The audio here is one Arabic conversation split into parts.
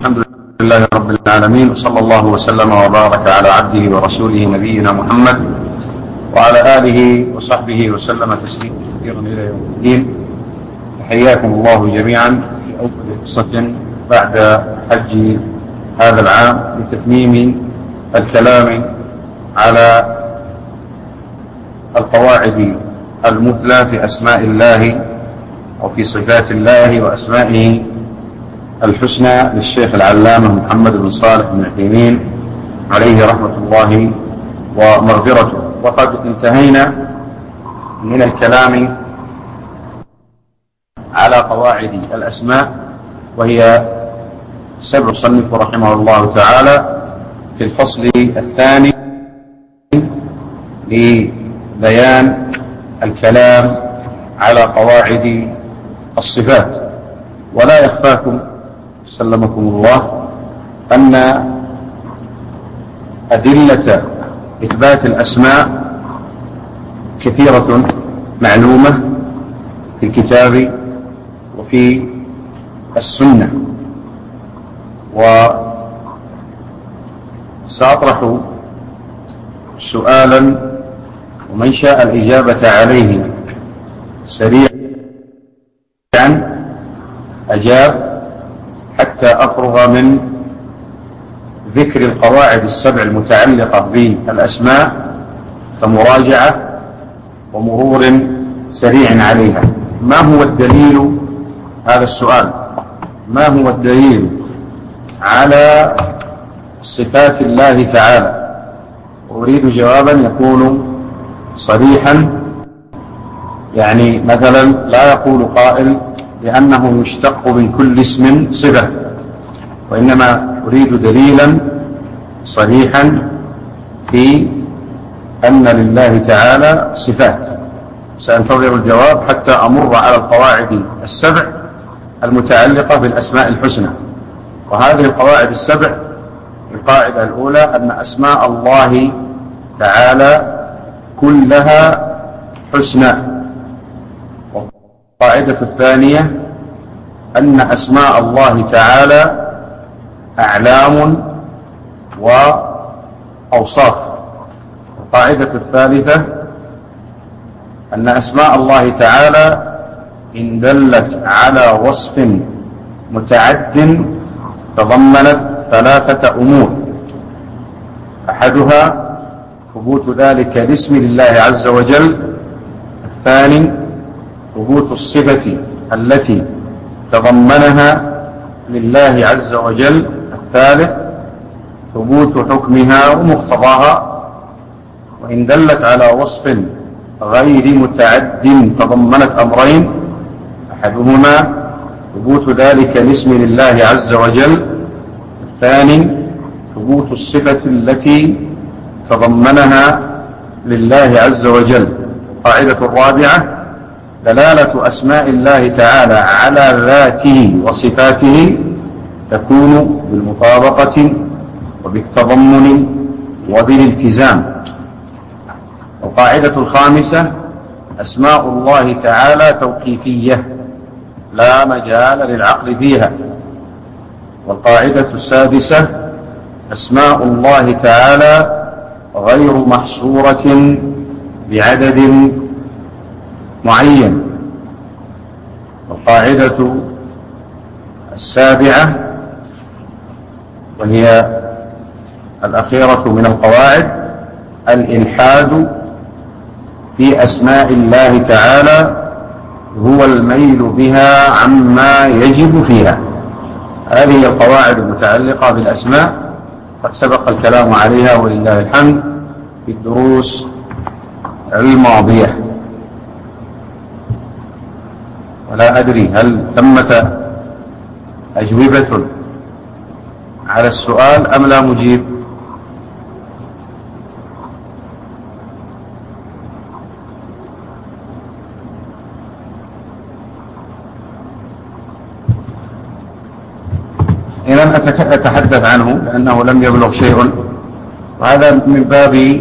الحمد لله رب العالمين، وصلى الله وسلم وبارك على عبده ورسوله نبينا محمد وعلى آله وصحبه وسلم تسليما كثيرا إلى يوم الدين. حياكم الله جميعا في أول قصة بعد حج هذا العام لتتميم الكلام على القواعد المثلى في أسماء الله وفي صفات الله وأسمائه الحسنى للشيخ العلامة محمد بن صالح بن عثيمين عليه رحمة الله ومغفرته. وقد انتهينا من الكلام على قواعد الأسماء، وهي 7 صنف رحمه الله تعالى في الفصل الثاني لبيان الكلام على قواعد الصفات. ولا يخفاكم سلمكم الله أن أدلة إثبات الأسماء كثيرة معلومة في الكتاب وفي السنة، وسأطرح سؤالا ومن شاء الإجابة عليه سريعا أجاب حتى أفرغ من ذكر القواعد ال7 المتعلقة بالأسماء، فمراجعة ومرور سريع عليها. ما هو الدليل؟ هذا السؤال، ما هو الدليل على صفات الله تعالى؟ أريد جوابا يكون صريحا، يعني مثلا لا يقول قائل لأنه يشتق من كل اسم صفة، وإنما أريد دليلا صريحا في أن لله تعالى صفات. سأنتظر الجواب حتى أمر على القواعد ال7 المتعلقة بالأسماء الحسنى. وهذه القواعد ال7: القاعدة الأولى أن أسماء الله تعالى كلها حسنى. والقاعدة الثانية أن أسماء الله تعالى أعلام وأوصاف. القاعدة الثالثة أن أسماء الله تعالى إن دلت على وصف متعد تضمنت 3 أمور: أحدها ثبوت ذلك الاسم لله عز وجل، الثاني ثبوت الصفة التي تضمنها لله عز وجل، الثالث ثبوت حكمها ومقتضاها. وإن دلت على وصف غير متعد تضمنت أمرين: أحدهما ثبوت ذلك الاسم لله عز وجل، الثاني ثبوت الصفة التي تضمنها لله عز وجل. القاعدة الرابعة: دلالة أسماء الله تعالى على ذاته وصفاته تكون بالمطابقة وبالتضمن وبالالتزام. القاعدة الخامسة: أسماء الله تعالى توقيفية لا مجال للعقل فيها. والقاعدة السادسة: أسماء الله تعالى غير محصورة بعدد معين. القاعدة السابعة وهي الأخيرة من القواعد: الإلحاد في أسماء الله تعالى هو الميل بها عما يجب فيها. هذه القواعد المتعلقة بالأسماء قد سبق الكلام عليها ولله الحمد في الدروس الماضية، ولا أدري هل ثمة أجوبة على السؤال أم لا مجيب؟ إذن أتحدث عنه لأنه لم يبلغ شيء، وهذا من باب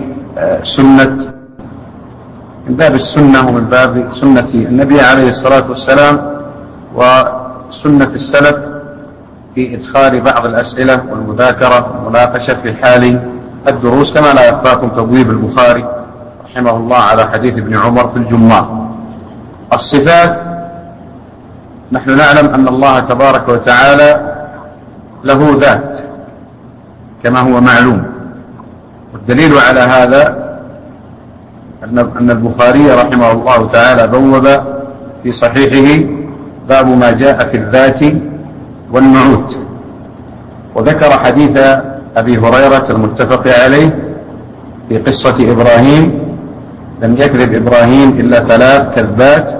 السنة ومن باب سنة النبي عليه الصلاة والسلام وسنة السلف في إدخال بعض الأسئلة والمذاكرة والمناقشة في حال الدروس، كما لا يخفاكم تبويب البخاري رحمه الله على حديث ابن عمر في الجمار. الصفات، نحن نعلم أن الله تبارك وتعالى له ذات كما هو معلوم، والدليل على هذا أن البخاري رحمه الله تعالى بوب في صحيحه باب ما جاء في الذات والنعوت، وذكر حديث أبي هريرة المتفق عليه في قصة إبراهيم: لم يكذب إبراهيم إلا 3 كذبات،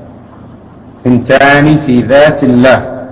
2 في ذات الله.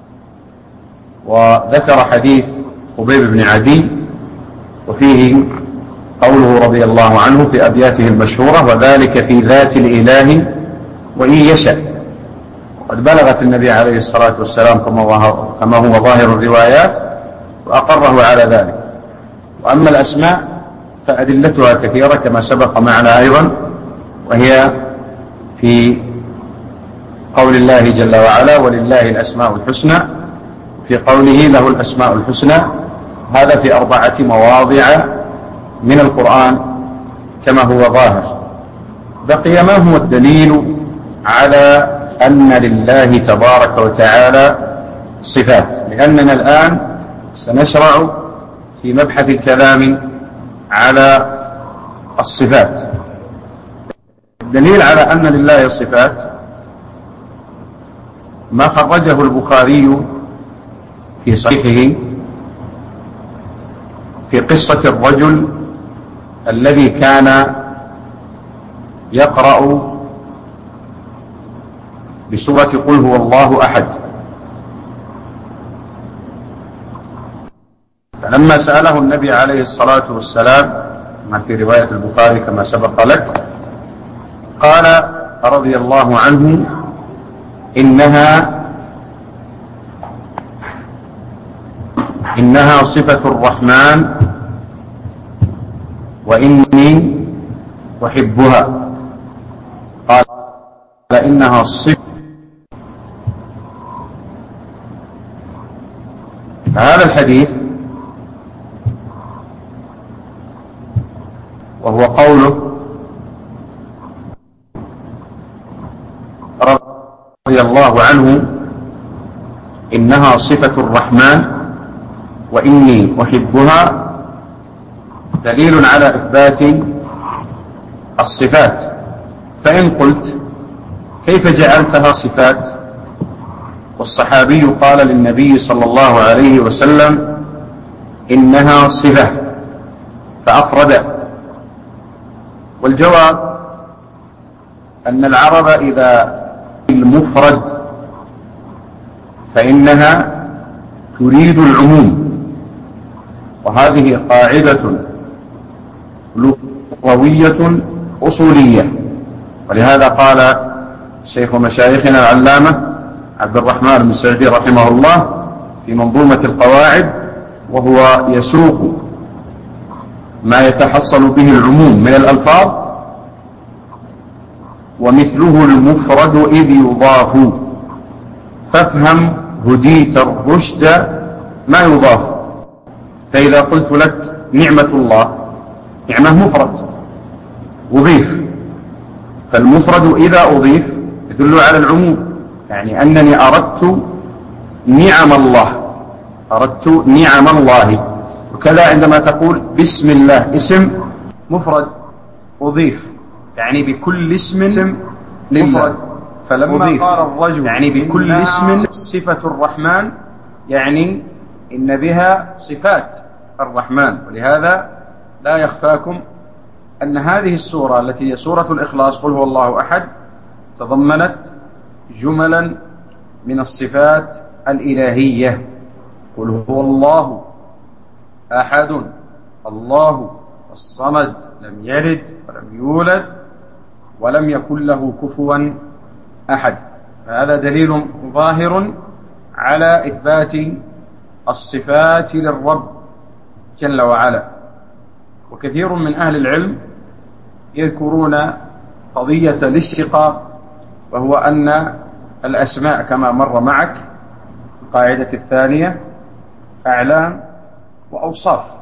وذكر حديث خبيب بن عدي وفيه قوله رضي الله عنه في أبياته المشهورة: وذلك في ذات الإله وإن يشاء. قد بلغت النبي عليه الصلاة والسلام كما هو ظاهر الروايات وأقره على ذلك. وأما الأسماء فأدلتها كثيرة كما سبق معنا أيضا، وهي في قول الله جل وعلا: ولله الأسماء الحسنى، في قوله له الأسماء الحسنى. هذا في 4 مواضع من القرآن كما هو ظاهر. بقي ما هو الدليل على أن لله تبارك وتعالى صفات، لأننا الآن سنشرع في مبحث الكلام على الصفات. الدليل على أن لله صفات ما خرجه البخاري في صحيحه في قصة الرجل الذي كان يقرأ بسورة قل هو الله أحد، فلما سأله النبي عليه الصلاة والسلام ما في رواية البخاري كما سبق لك، قال رضي الله عنه: إنها صفة الرحمن وإني أحبها. قال إنها صفة. هذا الحديث وهو قوله رضي الله عنه: إنها صفة الرحمن وإني أحبها، دليل على إثبات الصفات. فإن قلت: كيف جعلتها صفات والصحابي قال للنبي صلى الله عليه وسلم إنها صفة فأفرد؟ والجواب أن العرب إذا المفرد فإنها تريد العموم، وهذه قاعدة لغوية أصولية. ولهذا قال شيخ مشايخنا العلامة عبد الرحمن بن سعدي رحمه الله في منظومة القواعد، وهو يسوق ما يتحصل به العموم من الألفاظ: ومثله المفرد إذ يضاف، فافهم هديت الرشد ما يضاف. فإذا قلت لك نعمة الله، نعمة مفرد أضيف، فالمفرد إذا أضيف يدل على العموم، يعني أنني أردت نعم الله، أردت نعم الله. وكذا عندما تقول بسم الله، اسم مفرد أضيف، يعني بكل اسم لله. فلما قال الرجل يعني بكل اسم صفة الرحمن، يعني إن بها صفات الرحمن. ولهذا لا يخفاكم أن هذه السورة التي هي سورة الإخلاص قل هو الله أحد تضمنت جملا من الصفات الإلهية. قل هو الله أحد الله الصمد لم يلد ولم يولد ولم يكن له كفوا أحد. هذا دليل ظاهر على إثبات الصفات للرب جل وعلا. وكثير من أهل العلم يذكرون قضية الاشتقاق، وهو أن الأسماء كما مر معك القاعدة الثانية أعلام وأوصاف.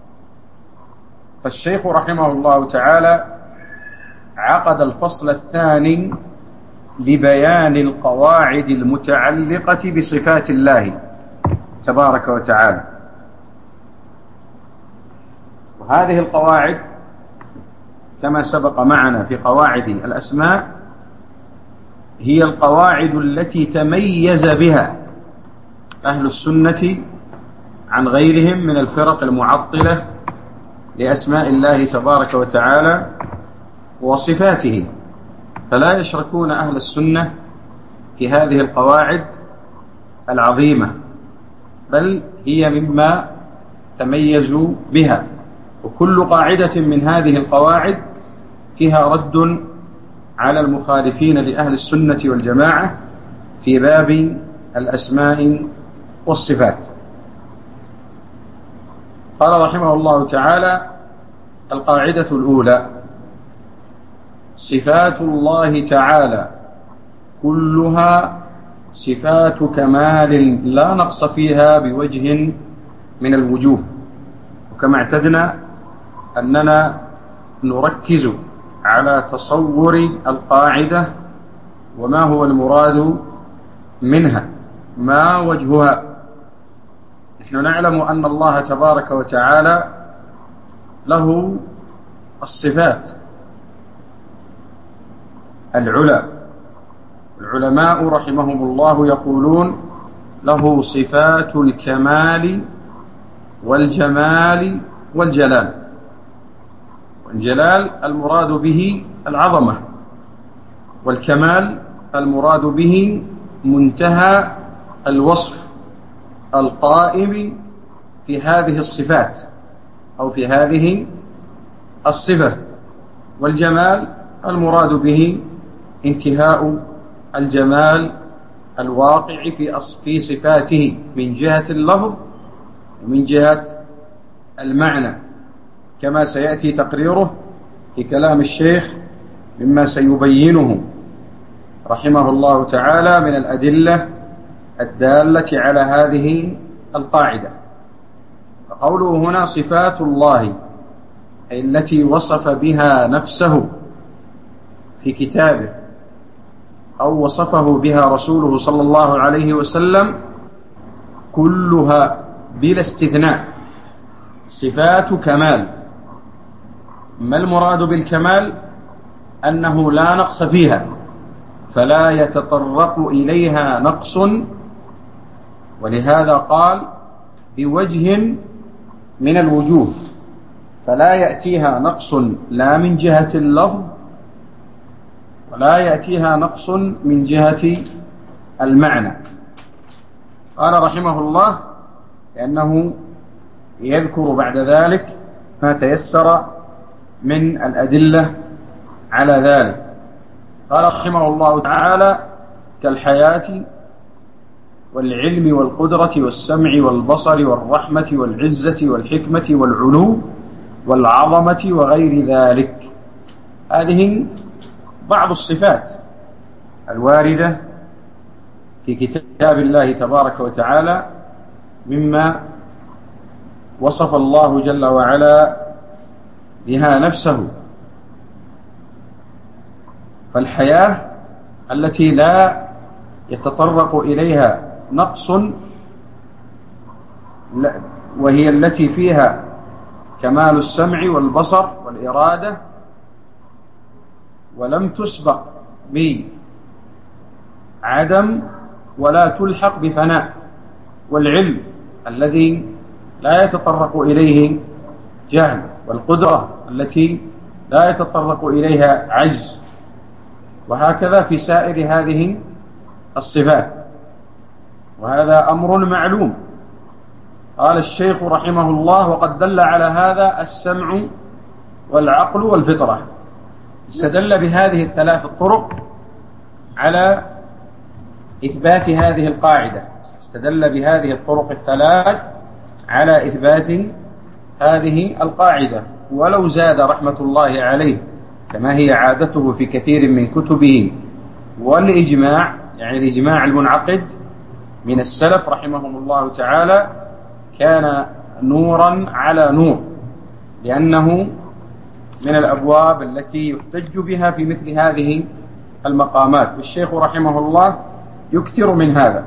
فالشيخ رحمه الله تعالى عقد الفصل الثاني لبيان القواعد المتعلقة بصفات الله تبارك وتعالى. وهذه القواعد كما سبق معنا في قواعد الأسماء هي القواعد التي تميز بها أهل السنة عن غيرهم من الفرق المعطلة لأسماء الله تبارك وتعالى وصفاته، فلا يشركون أهل السنة في هذه القواعد العظيمة، بل هي مما تميزوا بها. وكل قاعدة من هذه القواعد فيها رد على المخالفين لأهل السنة والجماعة في باب الأسماء والصفات. قال رحمه الله تعالى: القاعدة الأولى: صفات الله تعالى كلها صفات كمال لا نقص فيها بوجه من الوجوه. وكما اعتدنا أننا نركز على تصور القاعدة وما هو المراد منها، ما وجهها. نحن نعلم أن الله تبارك وتعالى له الصفات العلى. العلماء رحمهم الله يقولون له صفات الكمال والجمال والجلال. والجلال المراد به العظمة، والكمال المراد به منتهى الوصف القائم في هذه الصفات أو في هذه الصفة، والجمال المراد به انتهاء الجمال الواقع في صفاته من جهة اللفظ ومن جهة المعنى، كما سيأتي تقريره في كلام الشيخ مما سيبينه رحمه الله تعالى من الأدلة الدالة على هذه القاعدة. فقوله هنا صفات الله أي التي وصف بها نفسه في كتابه أو وصفه بها رسوله صلى الله عليه وسلم كلها بلا استثناء صفات كمال. ما المراد بالكمال؟ أنه لا نقص فيها، فلا يتطرق إليها نقص، ولهذا قال بوجه من الوجوه، فلا يأتيها نقص لا من جهة اللفظ ولا يأتيها نقص من جهة المعنى. قال رحمه الله لأنه يذكر بعد ذلك ما تيسر من الأدلة على ذلك. قال رحمه الله تعالى: كالحياة والعلم والقدرة والسمع والبصر والرحمة والعزة والحكمة والعلو والعظمة وغير ذلك. هذه بعض الصفات الواردة في كتاب الله تبارك وتعالى مما وصف الله جل وعلا بها نفسه. فالحياة التي لا يتطرق إليها نقص، وهي التي فيها كمال السمع والبصر والإرادة ولم تسبق بعدم ولا تلحق بفناء، والعلم الذي لا يتطرق إليه جهل، والقدرة التي لا يتطرق إليها عجز، وهكذا في سائر هذه الصفات. وهذا أمر معلوم. قال الشيخ رحمه الله: وقد دل على هذا السمع والعقل والفطرة. استدل بهذه الثلاث الطرق على إثبات هذه القاعدة، استدل بهذه الطرق الثلاث على إثبات هذه القاعدة. ولو زاد رحمة الله عليه كما هي عادته في كثير من كتبه والإجماع، يعني الإجماع المنعقد، من السلف رحمهم الله تعالى كان نورا على نور، لأنه من الأبواب التي يحتج بها في مثل هذه المقامات، والشيخ رحمه الله يكثر من هذا.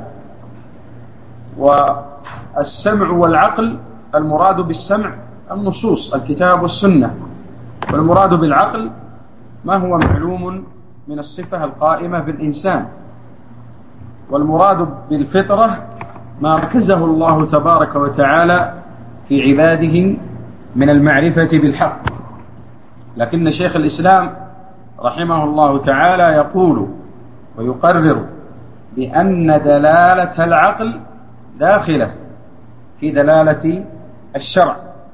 والسمع والعقل، المراد بالسمع النصوص الكتاب والسنة، والمراد بالعقل ما هو معلوم من الصفة القائمة بالإنسان، والمراد بالفطرة ما ركزه الله تبارك وتعالى في عباده من المعرفة بالحق. لكن شيخ الإسلام رحمه الله تعالى يقول ويقرر بأن دلالة العقل داخلة في دلالة الشرع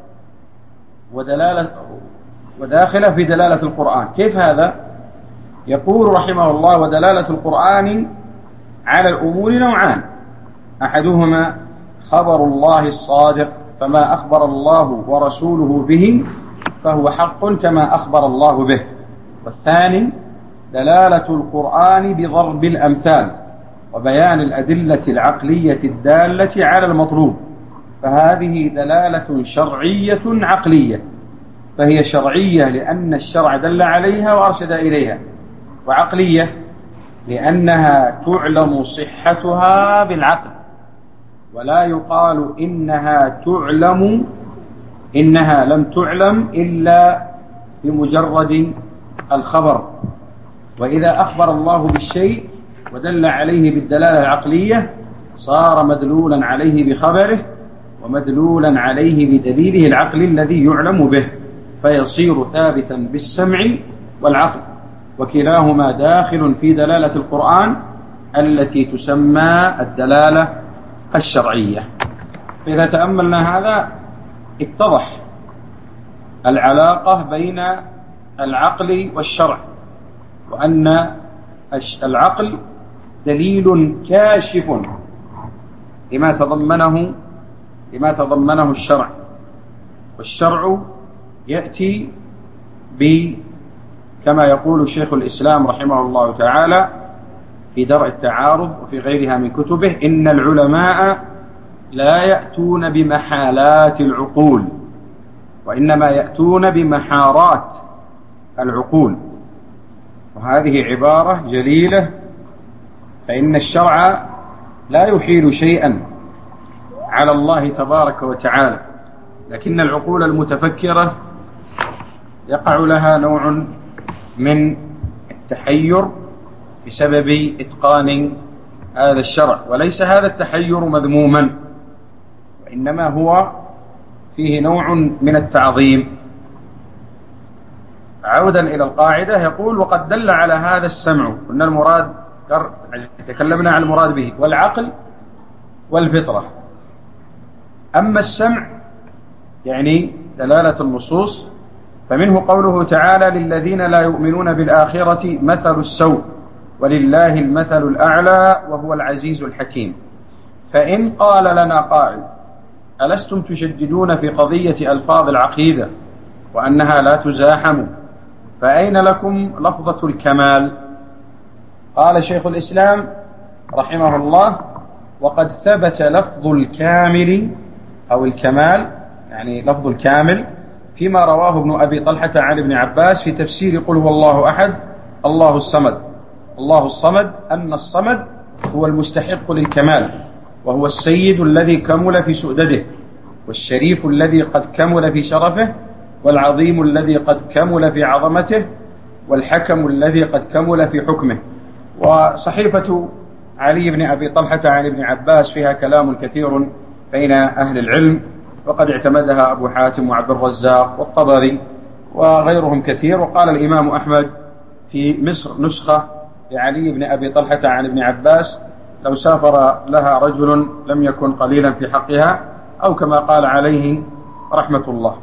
وداخلة في دلالة القرآن. كيف هذا؟ يقول رحمه الله: ودلالة القرآن على الأمور نوعان، أحدهما خبر الله الصادق، فما أخبر الله ورسوله به فهو حق كما أخبر الله به، والثاني دلالة القرآن بضرب الأمثال وبيان الأدلة العقلية الدالة على المطلوب، فهذه دلالة شرعية عقلية، فهي شرعية لأن الشرع دل عليها وأرشد إليها، وعقلية لأنها تعلم صحتها بالعقل، ولا يقال إنها لم تعلم إلا بمجرد الخبر. وإذا أخبر الله بالشيء ودل عليه بالدلالة العقلية صار مدلولا عليه بخبره ومدلولا عليه بدليله العقلي الذي يعلم به، فيصير ثابتا بالسمع والعقل، وكلاهما داخل في دلالة القرآن التي تسمى الدلالة الشرعية. إذا تأملنا هذا اتضح العلاقة بين العقل والشرع، وأن العقل دليل كاشف لما تضمنه الشرع، والشرع يأتي كما يقول شيخ الإسلام رحمه الله تعالى في درء التعارض وفي غيرها من كتبه: إن العلماء لا يأتون بمحالات العقول، وإنما يأتون بمحارات العقول. وهذه عبارة جليلة، فإن الشرع لا يحيل شيئا على الله تبارك وتعالى، لكن العقول المتفكرة يقع لها نوع من التحير بسبب إتقان هذا الشرع، وليس هذا التحير مذموما، وإنما هو فيه نوع من التعظيم. عودا إلى القاعدة، يقول: وقد دل على هذا السمع، قلنا المراد تكلمنا عن المراد به والعقل والفطرة. أما السمع يعني دلالة النصوص، فمنه قوله تعالى: للذين لا يؤمنون بالآخرة مثل السوء ولله المثل الأعلى وهو العزيز الحكيم. فإن قال لنا قائل: ألستم تشددون في قضية ألفاظ العقيدة وأنها لا تزاحم، فأين لكم لفظة الكمال؟ قال شيخ الإسلام رحمه الله: وقد ثبت لفظ الكامل أو الكمال، يعني لفظ الكامل، فيما رواه ابن أبي طلحة عن ابن عباس في تفسير قل هو الله أحد الله الصمد. الله الصمد أن الصمد هو المستحق للكمال، وهو السيد الذي كمل في سؤدده، والشريف الذي قد كمل في شرفه، والعظيم الذي قد كمل في عظمته، والحكم الذي قد كمل في حكمه. وصحيفة علي بن أبي طلحة عن ابن عباس فيها كلام كثير بين أهل العلم، وقد اعتمدها أبو حاتم وعبد الرزاق والطبري وغيرهم كثير. وقال الإمام أحمد في مصر نسخة لعلي بن أبي طلحة عن ابن عباس: لو سافر لها رجل لم يكن قليلا في حقها، أو كما قال عليه رحمة الله.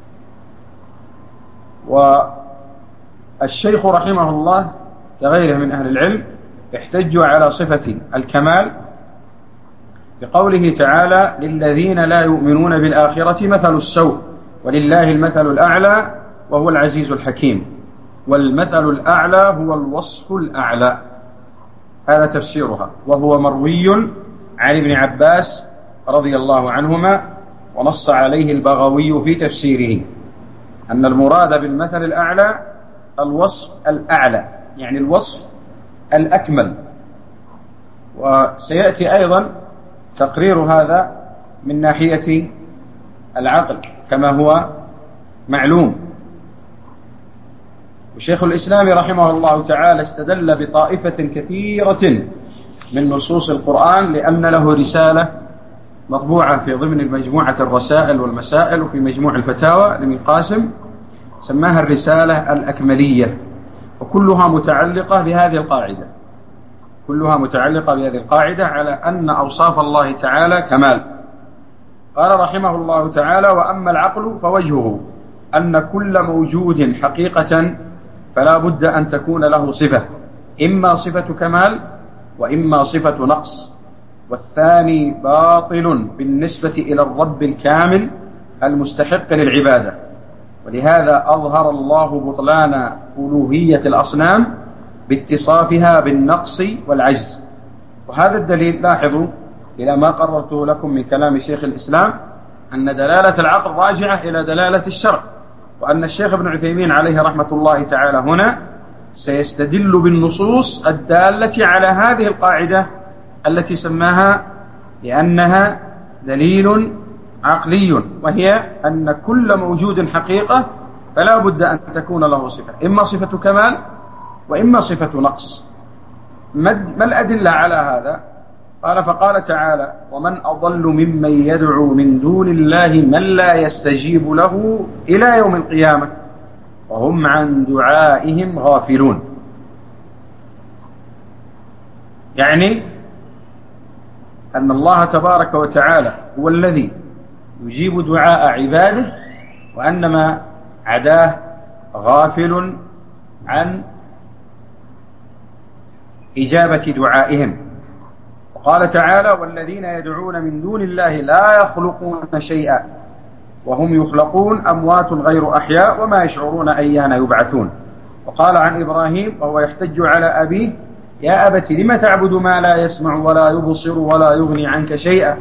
والشيخ رحمه الله كغيره من أهل العلم احتجوا على صفة الكمال بقوله تعالى: للذين لا يؤمنون بالآخرة مثل السوء ولله المثل الأعلى وهو العزيز الحكيم. والمثل الأعلى هو الوصف الأعلى، هذا تفسيرها، وهو مروي عن ابن عباس رضي الله عنهما، ونص عليه البغوي في تفسيره أن المراد بالمثل الأعلى الوصف الأعلى، يعني الوصف الأكمل. وسيأتي أيضا تقرير هذا من ناحية العقل كما هو معلوم. وشيخ الإسلام رحمه الله تعالى استدل بطائفة كثيرة من نصوص القرآن، لأن له رسالة مطبوعة في ضمن مجموعة الرسائل والمسائل وفي مجموع الفتاوى لابن قاسم، سماها الرسالة الأكملية، وكلها متعلقة بهذه القاعدة، كلها متعلقة بهذه القاعدة على أن أوصاف الله تعالى كمال. قال رحمه الله تعالى: وأما العقل فوجهه أن كل موجود حقيقة فلا بد أن تكون له صفة، إما صفة كمال وإما صفة نقص، والثاني باطل بالنسبة إلى الرب الكامل المستحق للعبادة. ولهذا أظهر الله بطلان ألوهية الأصنام باتصافها بالنقص والعجز. وهذا الدليل، لاحظوا إلى ما قررته لكم من كلام شيخ الإسلام، أن دلالة العقل راجعة إلى دلالة الشرع، وأن الشيخ ابن عثيمين عليه رحمة الله تعالى هنا سيستدل بالنصوص الدالة على هذه القاعدة التي سماها لأنها دليل عقلي، وهي أن كل موجود حقيقة فلا بد أن تكون له صفة، إما صفة كمال وإما صفة نقص. ما الأدلة على هذا؟ قال: فقال تعالى: ومن أضل ممن يدعو من دون الله من لا يستجيب له إلى يوم القيامة وهم عن دعائهم غافلون. يعني أن الله تبارك وتعالى هو الذي يجيب دعاء عباده، وأن ما عداه غافل عن إجابة دعائهم. وقال تعالى: والذين يدعون من دون الله لا يخلقون شيئا وهم يخلقون أموات غير أحياء وما يشعرون أيان يبعثون. وقال عن إبراهيم وهو يحتج على أبيه: يا أبت لم تعبد ما لا يسمع ولا يبصر ولا يغني عنك شيئا.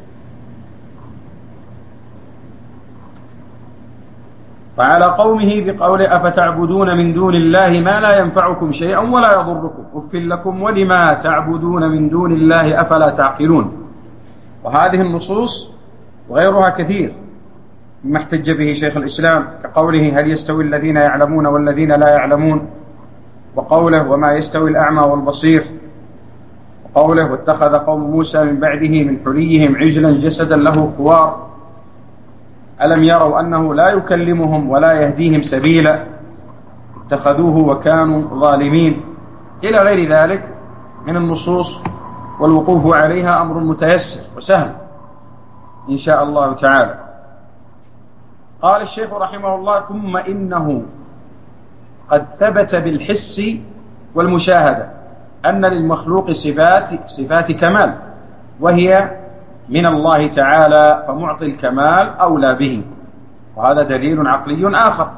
وعلى قومه بقوله: أفتعبدون من دون الله ما لا ينفعكم شيئا ولا يضركم أف لكم ولما تعبدون من دون الله أفلا تعقلون. وهذه النصوص وغيرها كثير مما احتج به شيخ الإسلام، كقوله: هل يستوي الذين يعلمون والذين لا يعلمون، وقوله: وما يستوي الأعمى والبصير، وقوله: واتخذ قوم موسى من بعده من حليهم عجلا جسدا له خوار ألم يروا أنه لا يكلمهم ولا يهديهم سبيلا اتخذوه وكانوا ظالمين، إلى غير ذلك من النصوص. والوقوف عليها أمر متيسر وسهل إن شاء الله تعالى. قال الشيخ رحمه الله: ثم إنه قد ثبت بالحس والمشاهدة أن للمخلوق صفات كمال، وهي من الله تعالى، فمعطي الكمال أولى به. وهذا دليل عقلي آخر.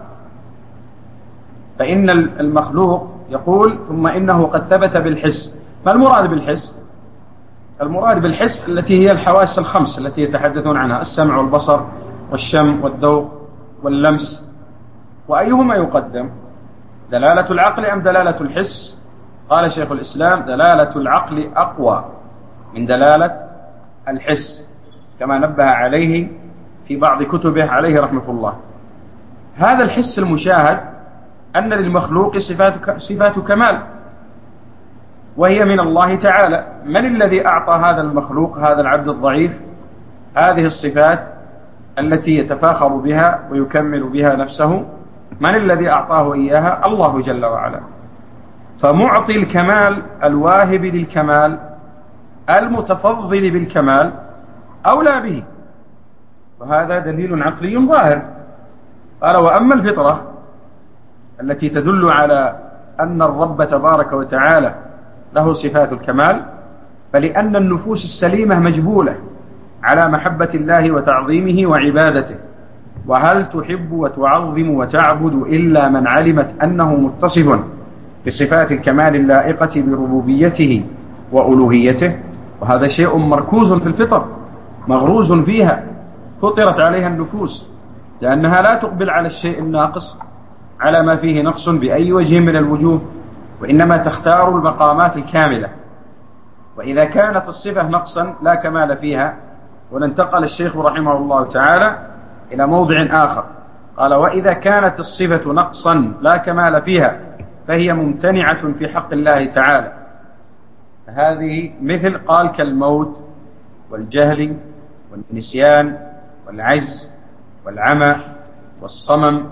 فإن المخلوق يقول: ثم إنه قد ثبت بالحس. ما المراد بالحس؟ المراد بالحس التي هي الحواس الخمس التي يتحدثون عنها: السمع والبصر والشم والذوق واللمس. وأيهما يقدم، دلالة العقل أم دلالة الحس؟ قال شيخ الإسلام: دلالة العقل أقوى من دلالة الحس، كما نبه عليه في بعض كتبه عليه رحمة الله. هذا الحس المشاهد أن للمخلوق صفات كمال، وهي من الله تعالى. من الذي أعطى هذا المخلوق، هذا العبد الضعيف، هذه الصفات التي يتفاخر بها ويكمل بها نفسه؟ من الذي أعطاه إياها؟ الله جل وعلا. فمعطي الكمال الواهب للكمال المتفضل بالكمال أولى به، وهذا دليل عقلي ظاهر. قال: وأما الفطرة التي تدل على أن الرب تبارك وتعالى له صفات الكمال، فلأن النفوس السليمة مجبولة على محبة الله وتعظيمه وعبادته. وهل تحب وتعظم وتعبد إلا من علمت أنه متصف بصفات الكمال اللائقة بربوبيته وألوهيته؟ وهذا شيء مركوز في الفطر مغروز فيها، فطرت عليها النفوس، لأنها لا تقبل على الشيء الناقص على ما فيه نقص بأي وجه من الوجوه، وإنما تختار المقامات الكاملة. وإذا كانت الصفة نقصا لا كمال فيها، وننتقل الشيخ رحمه الله تعالى إلى موضع آخر، قال: وإذا كانت الصفة نقصا لا كمال فيها فهي ممتنعة في حق الله تعالى. هذه مثل قال كالموت والجهل والنسيان والعجز والعمى والصمم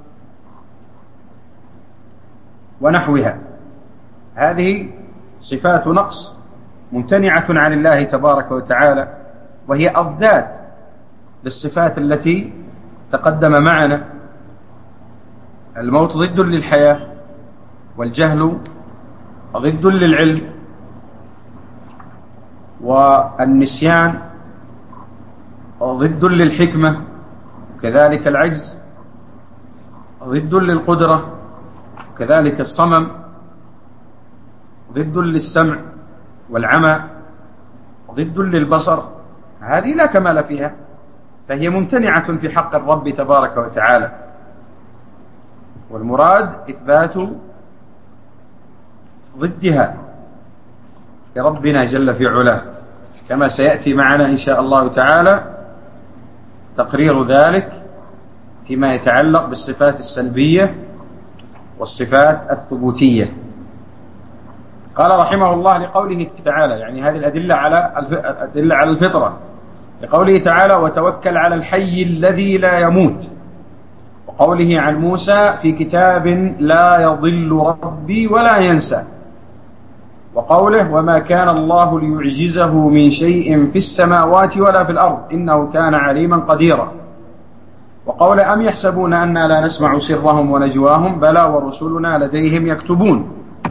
ونحوها، هذه صفات نقص ممتنعة عن الله تبارك وتعالى، وهي أضداد للصفات التي تقدم معنا. الموت ضد للحياة، والجهل ضد للعلم، والنسيان ضد للحكمة، وكذلك العجز ضد للقدرة، وكذلك الصمم ضد للسمع، والعمى ضد للبصر. هذه لا كمال فيها، فهي ممتنعة في حق الرب تبارك وتعالى. والمراد إثبات ضدها لربنا جل في علاه، كما سيأتي معنا إن شاء الله تعالى تقرير ذلك فيما يتعلق بالصفات السلبية والصفات الثبوتية. قال رحمه الله لقوله تعالى، يعني هذه الأدلة على الفطرة، لقوله تعالى: وتوكل على الحي الذي لا يموت، وقوله عن موسى: في كتاب لا يضل ربي ولا ينسى، وقوله: وما كان الله ليعجزه من شيء في السماوات ولا في الأرض إنه كان عليما قديرا، وقول: أم يحسبون أننا لا نسمع سرهم ونجواهم بلى ورسلنا لديهم يكتبون.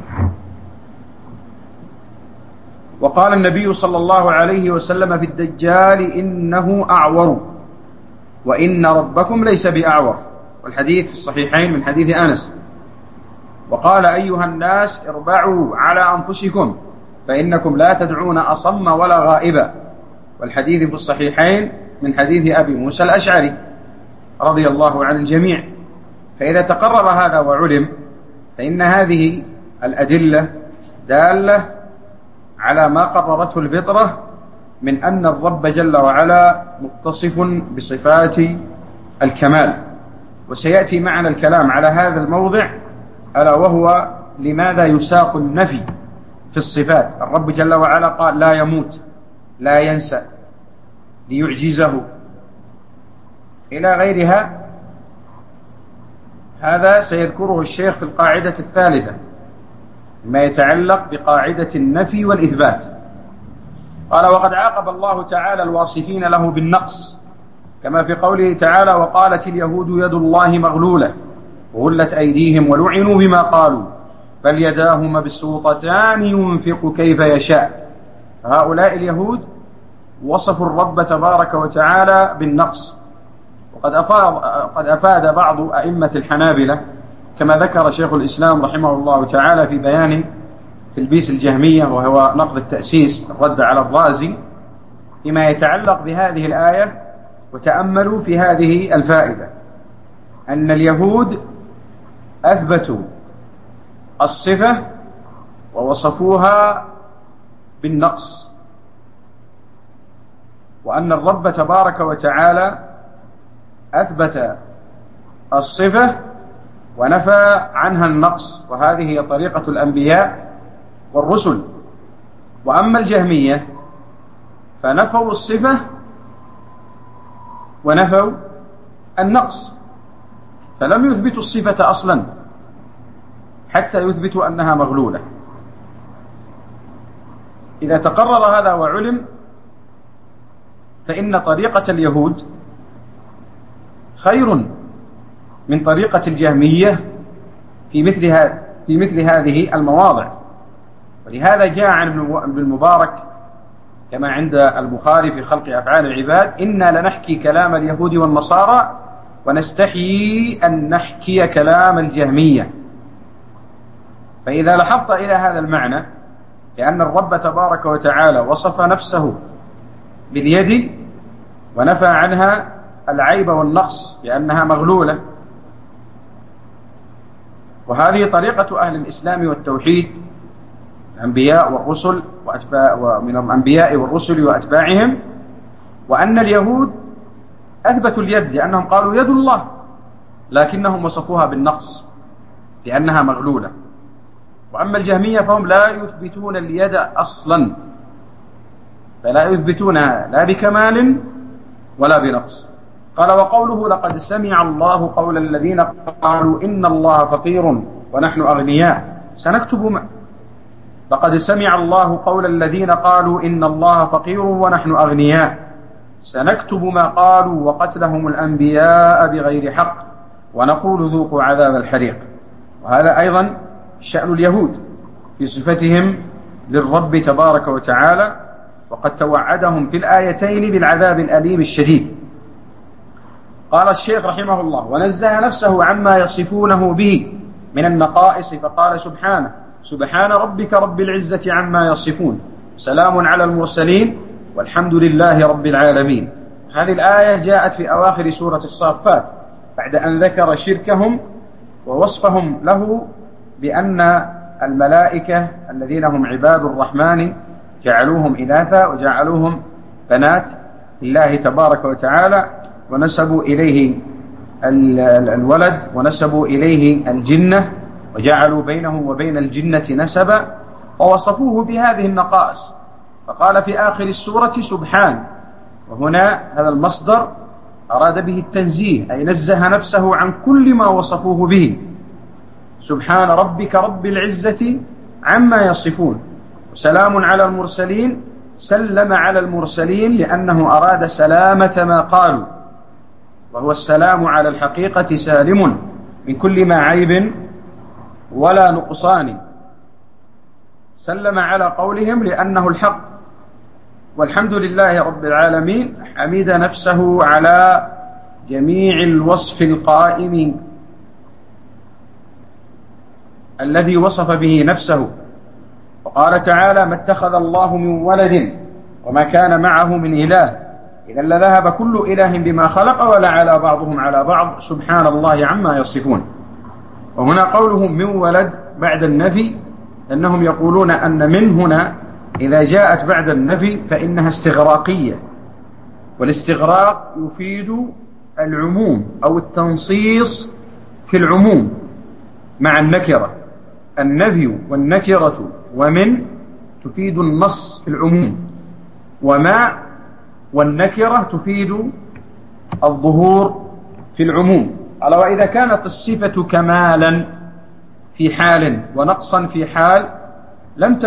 وقال النبي صلى الله عليه وسلم في الدجال: إنه أعور وإن ربكم ليس بأعور، والحديث في الصحيحين من حديث أنس. وقال: أيها الناس اربعوا على أنفسكم فإنكم لا تدعون أصم ولا غائبا، والحديث في الصحيحين من حديث أبي موسى الأشعري رضي الله عن الجميع. فإذا تقرر هذا وعلم فإن هذه الأدلة دالة على ما قررته الفطرة من أن الرب جل وعلا متصف بصفات الكمال. وسيأتي معنا الكلام على هذا الموضع، ألا وهو لماذا يساق النفي في الصفات. الرب جل وعلا قال: لا يموت، لا ينسى، ليعجزه، إلى غيرها. هذا سيذكره الشيخ في القاعدة الثالثة ما يتعلق بقاعدة النفي والإثبات. قال: وقد عاقب الله تعالى الواصفين له بالنقص، كما في قوله تعالى: وقالت اليهود يد الله مغلولة وغلت أيديهم ولعنوا بما قالوا بل يداه مبسوطتان ينفق كيف يشاء. هؤلاء اليهود وصفوا الرب تبارك وتعالى بالنقص. وقد أفاد بعض أئمة الحنابلة كما ذكر شيخ الإسلام رحمه الله تعالى في بيان تلبيس الجهمية، وهو نقض التأسيس الرد على الرازي، فيما يتعلق بهذه الآية. وتأملوا في هذه الفائدة، أن اليهود أثبتوا الصفة ووصفوها بالنقص، وأن الرب تبارك وتعالى أثبت الصفة ونفى عنها النقص، وهذه هي طريقة الأنبياء والرسل. وأما الجهمية فنفوا الصفة ونفوا النقص، فلم يثبتوا الصفة أصلا حتى يثبتوا أنها مغلولة. إذا تقرر هذا وعلم فإن طريقة اليهود خير من طريقة الجهمية في مثل هذه المواضع. ولهذا جاء عن ابن المبارك كما عند البخاري في خلق أفعال العباد: إنا لنحكي كلام اليهود والنصارى ونستحيي أن نحكي كلام الجهمية. فإذا لحظت إلى هذا المعنى لأن الرب تبارك وتعالى وصف نفسه باليد ونفى عنها العيب والنقص بأنها مغلولة، وهذه طريقة أهل الإسلام والتوحيد، الأنبياء والرسل ومن الأنبياء والرسل وأتباعهم. وأن اليهود أثبتوا اليد لأنهم قالوا يد الله، لكنهم وصفوها بالنقص لأنها مغلولة. وأما الجهمية فهم لا يثبتون اليد أصلا، فلا يثبتونها لا بكمال ولا بنقص. قال: وقوله لقد سمع الله قول الذين قالوا إن الله فقير ونحن أغنياء سنكتب لقد سمع الله قول الذين قالوا إن الله فقير ونحن أغنياء سنكتب ما قالوا وقتلهم الأنبياء بغير حق ونقول ذوقوا عذاب الحريق. وهذا أيضا شأن اليهود في صفتهم للرب تبارك وتعالى، وقد توعدهم في الآيتين بالعذاب الأليم الشديد. قال الشيخ رحمه الله: ونزه نفسه عما يصفونه به من النقائص فقال سبحانه: سبحان ربك رب العزة عما يصفون، سلام على المرسلين والحمد لله رب العالمين. هذه الآية جاءت في أواخر سورة الصافات بعد أن ذكر شركهم ووصفهم له بأن الملائكة الذين هم عباد الرحمن جعلوهم إناثا وجعلوهم بنات لله تبارك وتعالى، ونسبوا إليه الولد ونسبوا إليه الجنة وجعلوا بينه وبين الجنة نسبا، ووصفوه بهذه النقائص. فقال في آخر السورة سبحان، وهنا هذا المصدر أراد به التنزيه، أي نزه نفسه عن كل ما وصفوه به. سبحان ربك رب العزة عما يصفون، وسلام على المرسلين، سلم على المرسلين لأنه أراد سلامة ما قالوا، وهو السلام على الحقيقة سالم من كل ما عيب ولا نقصان. سلم على قولهم لأنه الحق. والحمد لله رب العالمين، حمد نفسه على جميع الوصف القائم الذي وصف به نفسه. وقال تعالى: ما اتخذ الله من ولد وما كان معه من إله إذا لذهب كل إله بما خلق ولعلى بعضهم على بعض سبحان الله عما يصفون. وهنا قولهم من ولد بعد النفي، أنهم يقولون أن من هنا إذا جاءت بعد النفي فإنها استغراقية، والاستغراق يفيد العموم أو التنصيص في العموم مع النكرة. النفي والنكرة ومن تفيد النص في العموم، وما والنكرة تفيد الظهور في العموم. قال: وإذا كانت الصفة كمالا في حال ونقصا في حال لم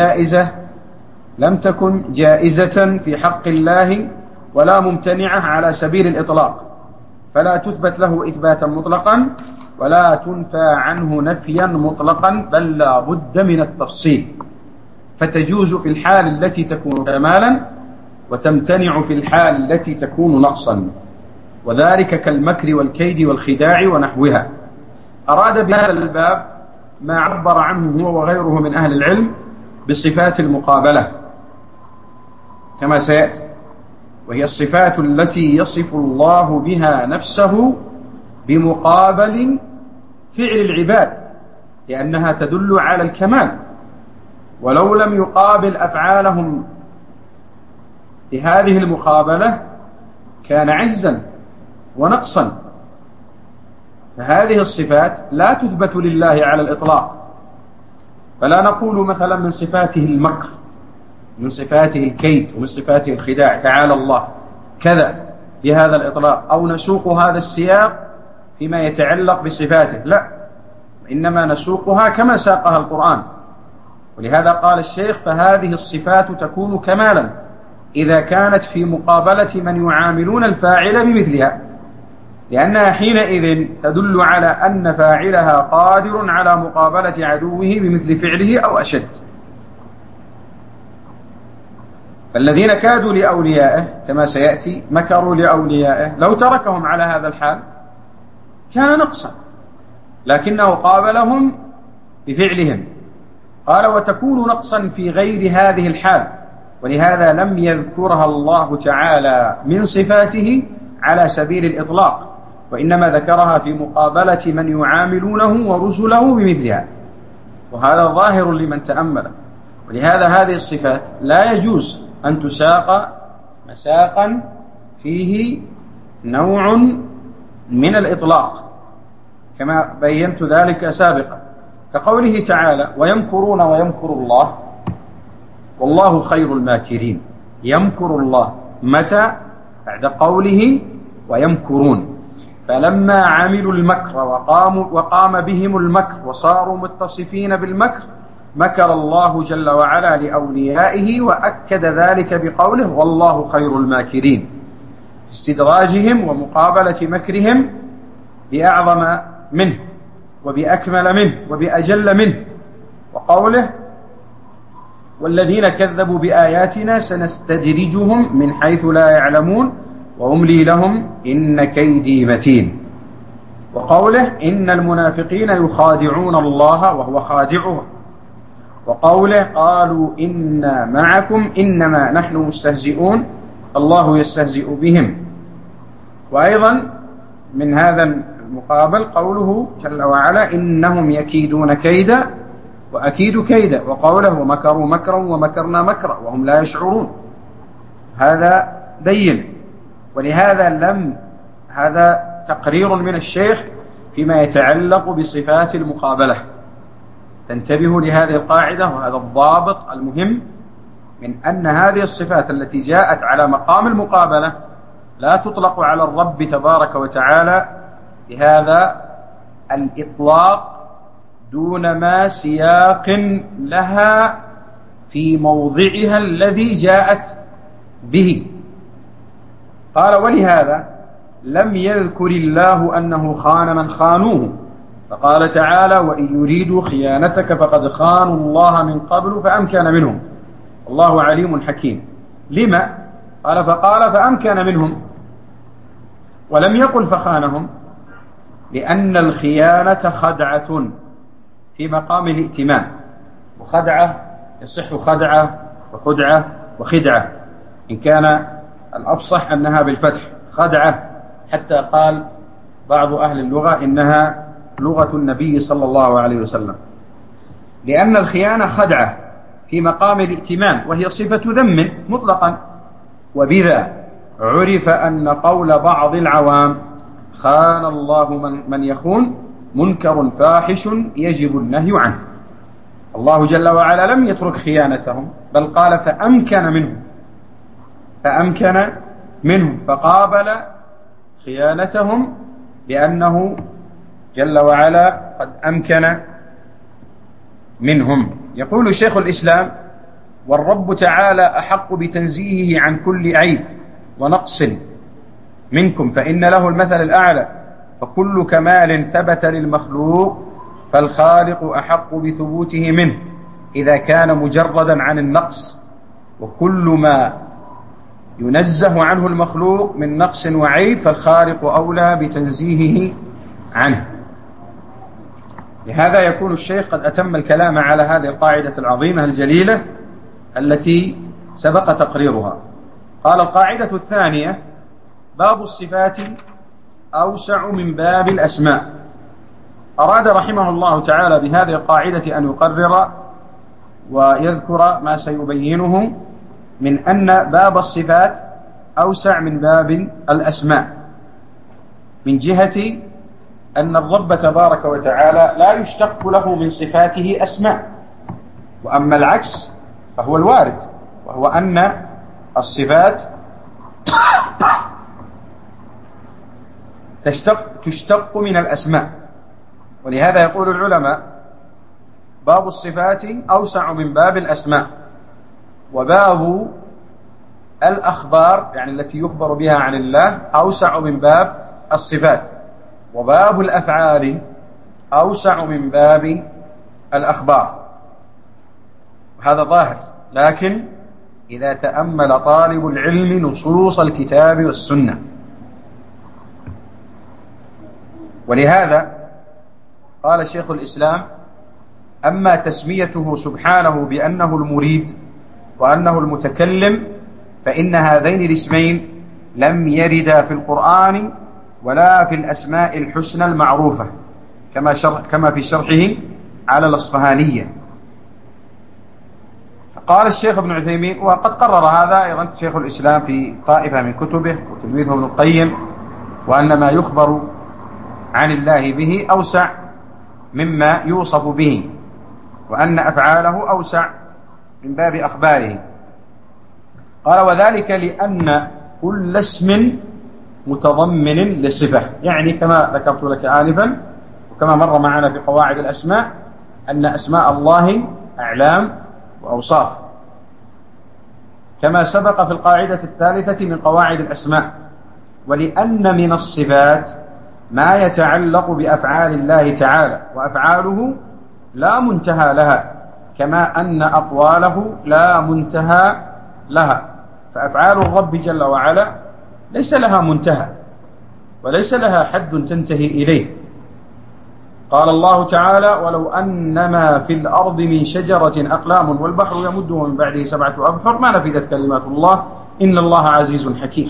تكن جائزة في حق الله ولا ممتنعة على سبيل الإطلاق، فلا تثبت له إثباتا مطلقا ولا تنفى عنه نفيا مطلقا، بل لا بد من التفصيل. فتجوز في الحال التي تكون كمالا وتمتنع في الحال التي تكون نقصا، وذلك كالمكر والكيد والخداع ونحوها. أراد بهذا الباب ما عبر عنه هو وغيره من أهل العلم بصفات المقابلة كما سيأتي، وهي الصفات التي يصف الله بها نفسه بمقابل فعل العباد، لأنها تدل على الكمال. ولو لم يقابل أفعالهم بهذه المقابلة كان عجزا ونقصا. فهذه الصفات لا تثبت لله على الإطلاق، فلا نقول مثلا من صفاته المكر، من صفاته الكيد، ومن صفاته الخداع تعالى الله كذا بهذا الإطلاق، أو نسوق هذا السياق فيما يتعلق بصفاته، لا، إنما نسوقها كما ساقها القرآن. ولهذا قال الشيخ: فهذه الصفات تكون كمالا إذا كانت في مقابلة من يعاملون الفاعل بمثلها، لأنها حينئذ تدل على أن فاعلها قادر على مقابلة عدوه بمثل فعله أو أشد. فالذين كادوا لأوليائه كما سيأتي مكروا لأوليائه، لو تركهم على هذا الحال كان نقصا، لكنه قابلهم بفعلهم، قال: وتكون نقصا في غير هذه الحال، ولهذا لم يذكرها الله تعالى من صفاته على سبيل الإطلاق، وإنما ذكرها في مقابلة من يعاملونه ورسله بمثلها، وهذا ظاهر لمن تأمل. ولهذا هذه الصفات لا يجوز أن تساق مساقا فيه نوع من الإطلاق، كما بينت ذلك سابقا، كقوله تعالى: ويمكرون ويمكر الله والله خير الماكرين. يمكر الله متى؟ بعد قوله ويمكرون. فلما عملوا المكر وقام بهم المكر وصاروا متصفين بالمكر، مكر الله جل وعلا لأوليائه، وأكد ذلك بقوله: والله خير الماكرين، استدراجهم ومقابلة مكرهم بأعظم منه وبأكمل منه وبأجل منه. وقوله: والذين كذبوا بآياتنا سنستدرجهم من حيث لا يعلمون وأملي لهم إن كيدي متين. وقوله: إن المنافقين يخادعون الله وهو خادعهم. وقوله: قالوا إنا معكم إنما نحن مستهزئون الله يستهزئ بهم. وأيضا من هذا المقابل قوله جل وعلا: إنهم يكيدون كيدا وأكيد كيدا. وقوله: ومكروا مكرا ومكرنا مكرا وهم لا يشعرون. هذا بين. ولهذا هذا تقرير من الشيخ فيما يتعلق بصفات المقابلة. تنتبهوا لهذه القاعدة وهذا الضابط المهم، من أن هذه الصفات التي جاءت على مقام المقابلة لا تطلق على الرب تبارك وتعالى بهذا الإطلاق دون ما سياق لها في موضعها الذي جاءت به. قال: ولهذا لم يذكر الله أنه خان من خانوه، فقال تعالى: وإن يريدوا خيانتك فقد خانوا الله من قبل فأمكن منهم والله عليم حكيم. لما؟ قال: فقال فأمكن منهم، ولم يقل فخانهم، لأن الخيانة خدعة في مقام الائتمان، وخدعة يصح خدعة وخدعة وخدعة، إن كان الأفصح أنها بالفتح خدعة، حتى قال بعض أهل اللغة إنها لغة النبي صلى الله عليه وسلم، لأن الخيانة خدعة في مقام الائتمان، وهي صفة ذم مطلقا. وبذا عرف أن قول بعض العوام خان الله من يخون منكر فاحش يجب النهي عنه. الله جل وعلا لم يترك خيانتهم، بل قال فأمكن منهم، فقابل خيانتهم بأنه جل وعلا قد أمكن منهم. يقول شيخ الإسلام: والرب تعالى أحق بتنزيهه عن كل عيب ونقص منكم، فإن له المثل الأعلى، فكل كمال ثبت للمخلوق فالخالق أحق بثبوته منه إذا كان مجردا عن النقص، وكل ما ينزه عنه المخلوق من نقص وعيب فالخالق أولى بتنزيهه عنه. لهذا يكون الشيخ قد أتم الكلام على هذه القاعدة العظيمة الجليلة التي سبق تقريرها. قال: القاعدة الثانية: باب الصفات أوسع من باب الأسماء. أراد رحمه الله تعالى بهذه القاعدة أن يقرر ويذكر ما سيبينه من أن باب الصفات أوسع من باب الأسماء، من جهة أن الرب تبارك وتعالى لا يشتق له من صفاته أسماء، وأما العكس فهو الوارد، وهو أن الصفات تشتق من الأسماء. ولهذا يقول العلماء: باب الصفات أوسع من باب الأسماء، وباب الأخبار يعني التي يخبر بها عن الله أوسع من باب الصفات، وباب الأفعال أوسع من باب الأخبار. هذا ظاهر، لكن إذا تأمل طالب العلم نصوص الكتاب والسنة. ولهذا قال شيخ الإسلام: أما تسميته سبحانه بأنه المريد وأنه المتكلم فإن هذين الاسمين لم يردا في القرآن ولا في الأسماء الحسنى المعروفة كما في شرحه على الأصفهانية. قال الشيخ ابن عثيمين، وقد قرر هذا أيضا شيخ الإسلام في طائفة من كتبه وتلميذه ابن القيم، وأن ما يخبر عن الله به أوسع مما يوصف به، وأن أفعاله أوسع من باب أخباره. قال وذلك لأن كل اسم متضمن لصفة، يعني كما ذكرت لك آنفا وكما مر معنا في قواعد الأسماء أن أسماء الله أعلام وأوصاف، كما سبق في القاعدة الثالثة من قواعد الأسماء. ولأن من الصفات ما يتعلق بأفعال الله تعالى، وأفعاله لا منتهى لها، كما أن أقواله لا منتهى لها. فأفعال الرب جل وعلا ليس لها منتهى وليس لها حد تنتهي إليه. قال الله تعالى ولو أن ما في الأرض من شجرة أقلام والبحر يمده من بعده 7 أبحر ما نفدت كلمات الله إن الله عزيز حكيم.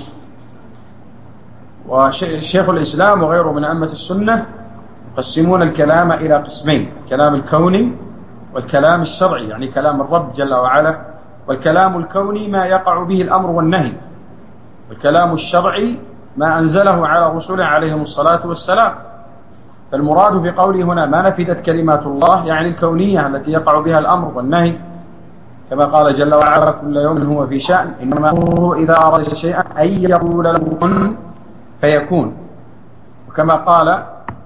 وشيخ الإسلام وغيره من أئمة السنة يقسمون الكلام إلى قسمين: الكلام الكوني والكلام الشرعي، يعني كلام الرب جل وعلا. والكلام الكوني ما يقع به الأمر والنهي، والكلام الشرعي ما أنزله على رسوله عليهم الصلاة والسلام. فالمراد بقوله هنا ما نفدت كلمات الله يعني الكونية التي يقع بها الأمر والنهي، كما قال جل وعلا كل يوم هو في شأن إنما هو إذا أراد شيئا أن يقول له كن فيكون. وكما قال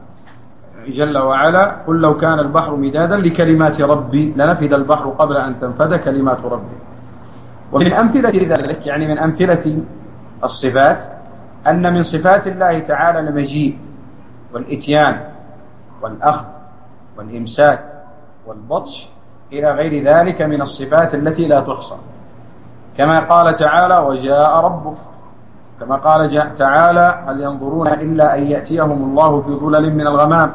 جل وعلا قل لو كان البحر مدادا لكلمات ربي لنفد البحر قبل أن تنفد كلمات ربي. ومن أمثلة ذلك، يعني من أمثلة الصفات، أن من صفات الله تعالى المجيء والإتيان والأخذ والإمساك والبطش إلى غير ذلك من الصفات التي لا تحصى، كما قال تعالى وجاء ربك، كما قال تعالى هل ينظرون إلا أن يأتيهم الله في ظلل من الغمام،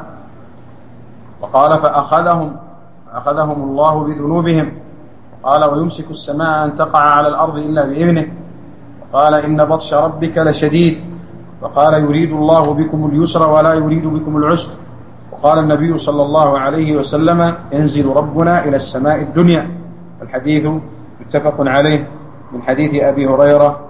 وقال فأخذهم الله بذنوبهم، وقال ويمسك السماء أن تقع على الأرض إلا بإذنه، وقال إن بطش ربك لشديد، وقال يريد الله بكم اليسر ولا يريد بكم العسر، وقال النبي صلى الله عليه وسلم ينزل ربنا إلى السماء الدنيا. الحديث متفق عليه من حديث أبي هريرة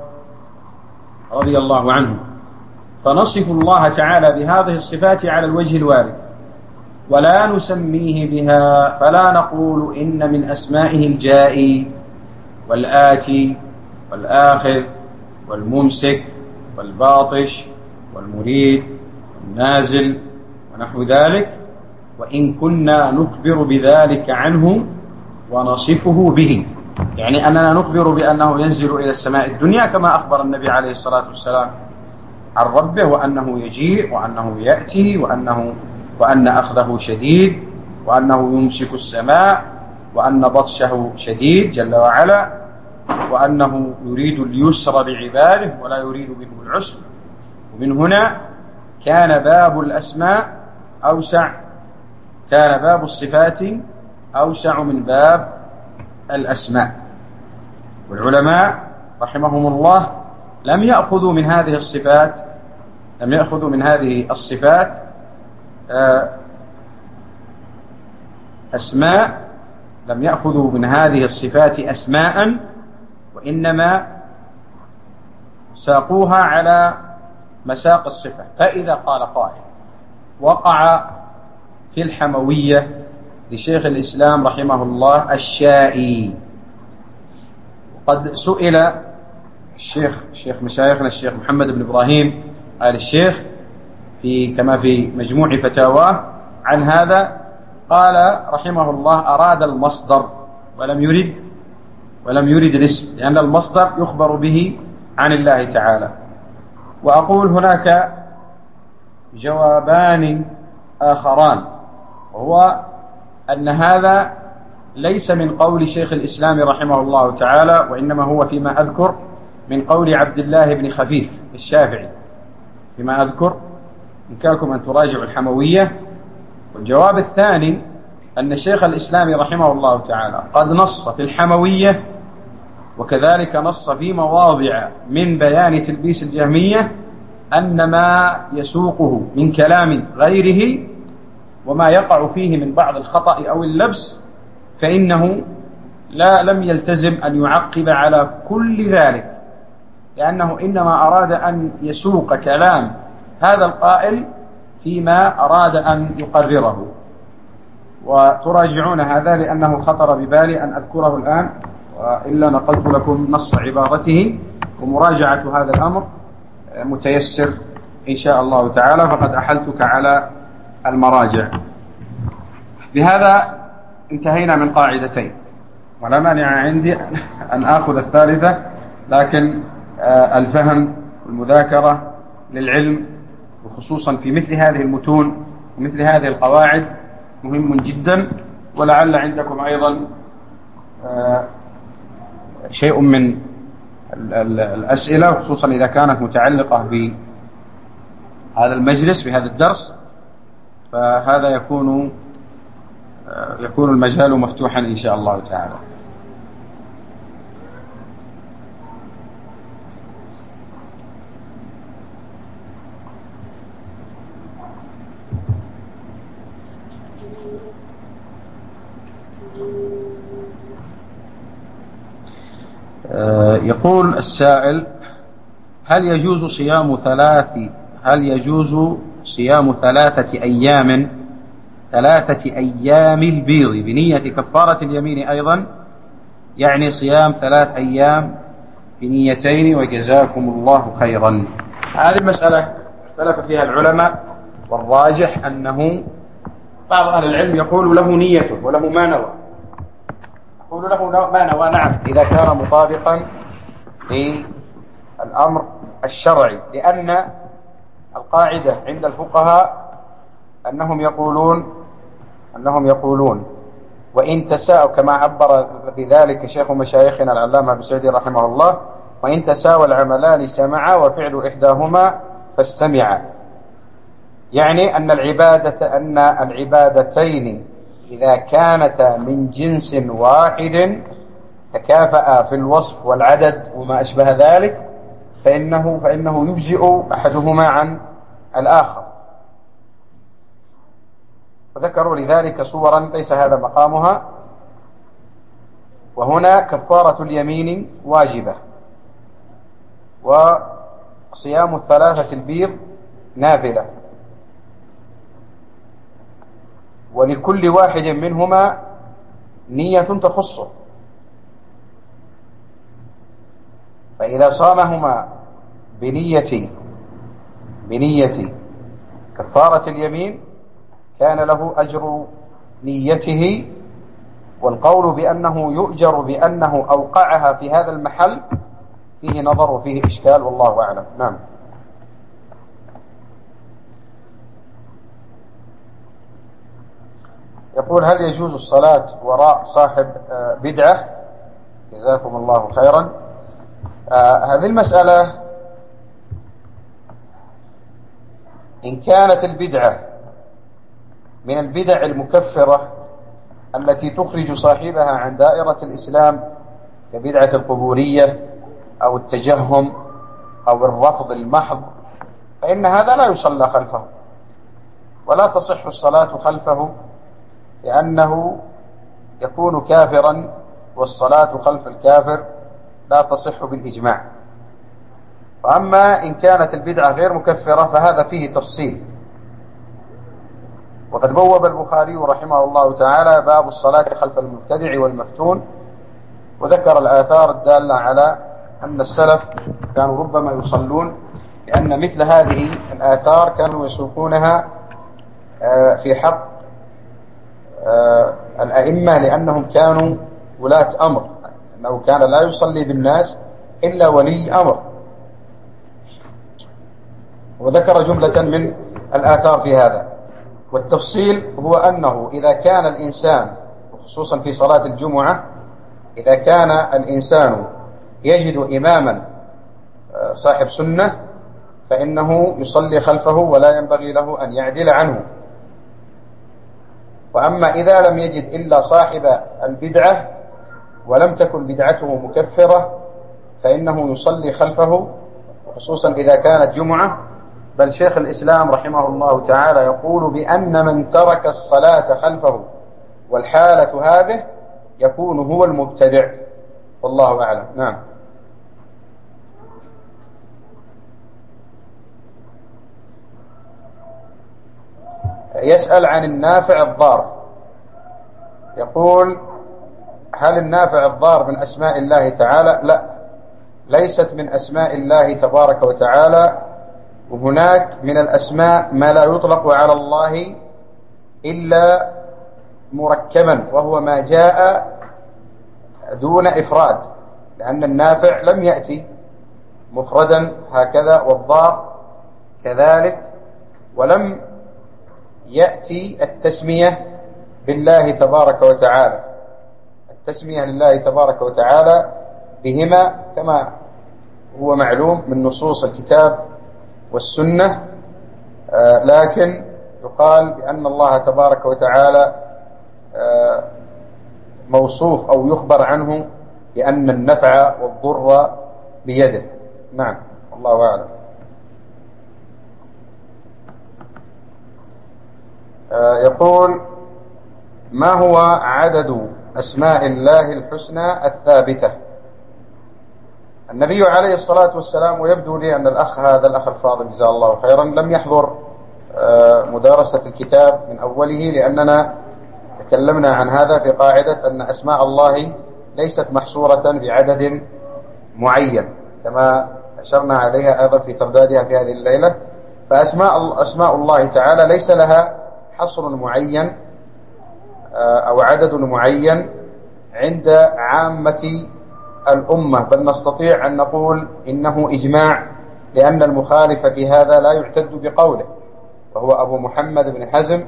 رضي الله عنه. فنصف الله تعالى بهذه الصفات على الوجه الوارد، ولا نسميه بها، فلا نقول إن من أسمائه الجائي والآتي والآخذ والممسك والباطش والمريد والنازل ونحو ذلك، وإن كنا نخبر بذلك عنه ونصفه به، يعني أننا نخبر بأنه ينزل إلى السماء الدنيا كما أخبر النبي عليه الصلاة والسلام عن ربه، وأنه يجيء وأنه يأتي وأن أخذه شديد وأنه يمسك السماء وأن بطشه شديد جل وعلا، وأنه يريد اليسر بعباده ولا يريد بهم العسر. ومن هنا كان باب الأسماء أوسع، كان باب الصفات أوسع من باب الأسماء. والعلماء رحمهم الله لم يأخذوا من هذه الصفات أسماء، لم يأخذوا من هذه الصفات أسماء، وإنما ساقوها على مساق الصفة. فإذا قال قائل وقع في الحموية لشيخ الإسلام رحمه الله الشائي، وقد سئل الشيخ مشايخنا الشيخ محمد بن إبراهيم آل الشيخ كما في مجموع فتاواه عن هذا، قال رحمه الله أراد المصدر ولم يرد الاسم، لأن المصدر يخبر به عن الله تعالى. وأقول هناك جوابان آخران، وهو أن هذا ليس من قول شيخ الإسلام رحمه الله تعالى، وإنما هو فيما أذكر من قول عبد الله بن خفيف الشافعي فيما أذكر، إن كان لكم أن تراجعوا الحموية. والجواب الثاني أن الشيخ الإسلامي رحمه الله تعالى قد نص في الحموية، وكذلك نص في مواضع من بيان تلبيس الجهمية، أن ما يسوقه من كلام غيره وما يقع فيه من بعض الخطأ أو اللبس فإنه لم يلتزم أن يعقب على كل ذلك، لأنه إنما أراد أن يسوق كلام هذا القائل فيما أراد أن يقرره. وتراجعون هذا لأنه خطر ببالي أن أذكره الآن، وإلا نقلت لكم نص عبارته، ومراجعة هذا الأمر متيسر إن شاء الله تعالى، فقد أحلتك على المراجع. بهذا انتهينا من قاعدتين، ولا مانع عندي أن آخذ الثالثة، لكن الفهم والمذاكرة للعلم وخصوصا في مثل هذه المتون ومثل هذه القواعد مهم جدا. ولعل عندكم أيضا شيء من الأسئلة، خصوصا إذا كانت متعلقة بهذا المجلس بهذا الدرس، فهذا يكون المجال مفتوحا إن شاء الله تعالى. يقول السائل: هل يجوز صيام 3 أيام البيض بنية كفارة اليمين أيضا؟ يعني صيام 3 أيام بنيتين، وجزاكم الله خيرا. هذه المسألة اختلف فيها العلماء، والراجح أنه بعض أهل العلم يقول له نيته وله ما نوى، يقول له ما نوى، نعم، إذا كان مطابقا للأمر الشرعي، لأن القاعدة عند الفقهاء أنهم يقولون وإن تساءوا، كما عبر بذلك شيخ مشايخنا العلامة أبو سعيد رحمه الله: وإن تساوى العملان سمعا وفعل إحداهما فاستمعا. يعني أن العبادتين إذا كانتا من جنس واحد تكافأ في الوصف والعدد وما أشبه ذلك، فإنه يجزئ أحدهما عن الآخر. وذكروا لذلك صورا ليس هذا مقامها. وهنا كفارة اليمين واجبة، وصيام 3 البيض نافلة، ولكل واحد منهما نية تخصه، فإذا صامهما بنية كفارة اليمين كان له أجر نيته، والقول بأنه يؤجر بأنه أوقعها في هذا المحل فيه نظر وفيه إشكال، والله أعلم. نعم. يقول: هل يجوز الصلاة وراء صاحب بدعة؟ جزاكم الله خيرا. هذه المسألة إن كانت البدعة من البدع المكفرة التي تخرج صاحبها عن دائرة الإسلام، كبدعة القبورية أو التجهم أو الرفض المحض، فإن هذا لا يصلى خلفه ولا تصح الصلاة خلفه، لأنه يكون كافرا، والصلاة خلف الكافر لا تصح بالإجماع. وأما إن كانت البدعة غير مكفرة فهذا فيه تفصيل. وقد بوب البخاري رحمه الله تعالى باب الصلاة خلف المبتدع والمفتون، وذكر الآثار الدالة على أن السلف كانوا ربما يصلون، لأن مثل هذه الآثار كانوا يسوقونها في حق الأئمة، لأنهم كانوا ولاة أمر، أنه كان لا يصلي بالناس إلا ولي أمر. وذكر جملة من الآثار في هذا. والتفصيل هو أنه إذا كان الإنسان، خصوصا في صلاة الجمعة، إذا كان الإنسان يجد إماما صاحب سنة فإنه يصلي خلفه ولا ينبغي له أن يعدل عنه. وأما إذا لم يجد إلا صاحب البدعة ولم تكن بدعته مكفرة فإنه يصلي خلفه، خصوصا إذا كانت جمعة. بل شيخ الإسلام رحمه الله تعالى يقول بأن من ترك الصلاة خلفه والحالة هذه يكون هو المبتدع، والله أعلم. نعم. يسأل عن النافع الضار، يقول: هل النافع الضار من أسماء الله تعالى؟ لا، ليست من أسماء الله تبارك وتعالى. وهناك من الأسماء ما لا يطلق على الله إلا مركبا، وهو ما جاء دون إفراد، لأن النافع لم يأتي مفردا هكذا، والضار كذلك، ولم يأتي التسمية بالله تبارك وتعالى. التسمية لله تبارك وتعالى بهما كما هو معلوم من نصوص الكتاب والسنة، لكن يقال بأن الله تبارك وتعالى موصوف أو يخبر عنه بأن النفع والضر بيده. نعم، الله أعلم. يقول: ما هو عدد أسماء الله الحسنى الثابتة؟ النبي عليه الصلاة والسلام، ويبدو لي أن هذا الأخ الفاضل جزاه الله خيرا لم يحضر مدارسة الكتاب من أوله، لأننا تكلمنا عن هذا في قاعدة أن أسماء الله ليست محصورة بعدد معين، كما أشرنا عليها أيضا في تردادها في هذه الليلة. فأسماء الله تعالى ليس لها حصر معين أو عدد معين عند عامة الأمة، بل نستطيع أن نقول إنه إجماع، لأن المخالف في هذا لا يعتد بقوله، وهو أبو محمد بن حزم،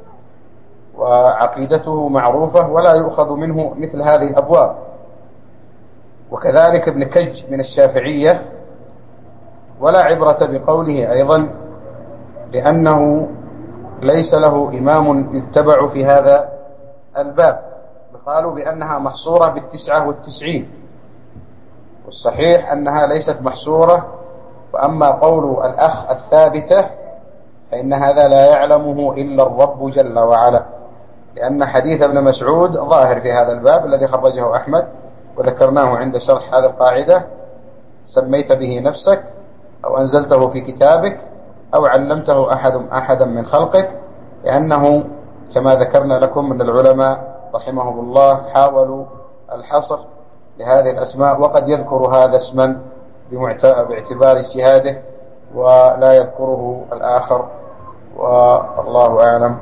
وعقيدته معروفة ولا يؤخذ منه مثل هذه الأبواب. وكذلك ابن كج من الشافعية، ولا عبرة بقوله أيضا، لأنه ليس له إمام يتبع في هذا الباب. قالوا بأنها محصورة ب99، والصحيح أنها ليست محصورة. وأما قول الأخ الثابتة فإن هذا لا يعلمه إلا الرب جل وعلا، لأن حديث ابن مسعود ظاهر في هذا الباب الذي خرجه أحمد وذكرناه عند شرح هذه القاعدة: سميت به نفسك أو أنزلته في كتابك أو علمته أحدا من خلقك. لأنه كما ذكرنا لكم من العلماء رحمهم الله حاولوا الحصر لهذه الأسماء، وقد يذكر هذا اسما باعتبار اجتهاده ولا يذكره الآخر، والله أعلم.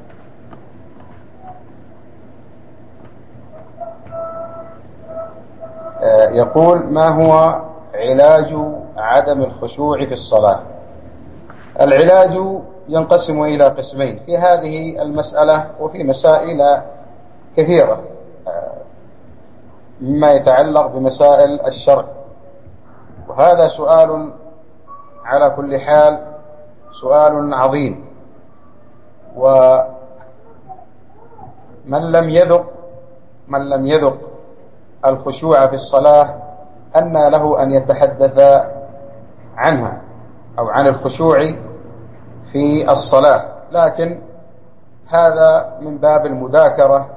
يقول: ما هو علاج عدم الخشوع في الصلاة؟ العلاج ينقسم إلى قسمين في هذه المسألة، وفي مسائل كثيرة مما يتعلق بمسائل الشرع، وهذا سؤال على كل حال سؤال عظيم. ومن لم يذق الخشوع في الصلاة أن له أن يتحدث عنها أو عن الخشوع في الصلاة، لكن هذا من باب المذاكرة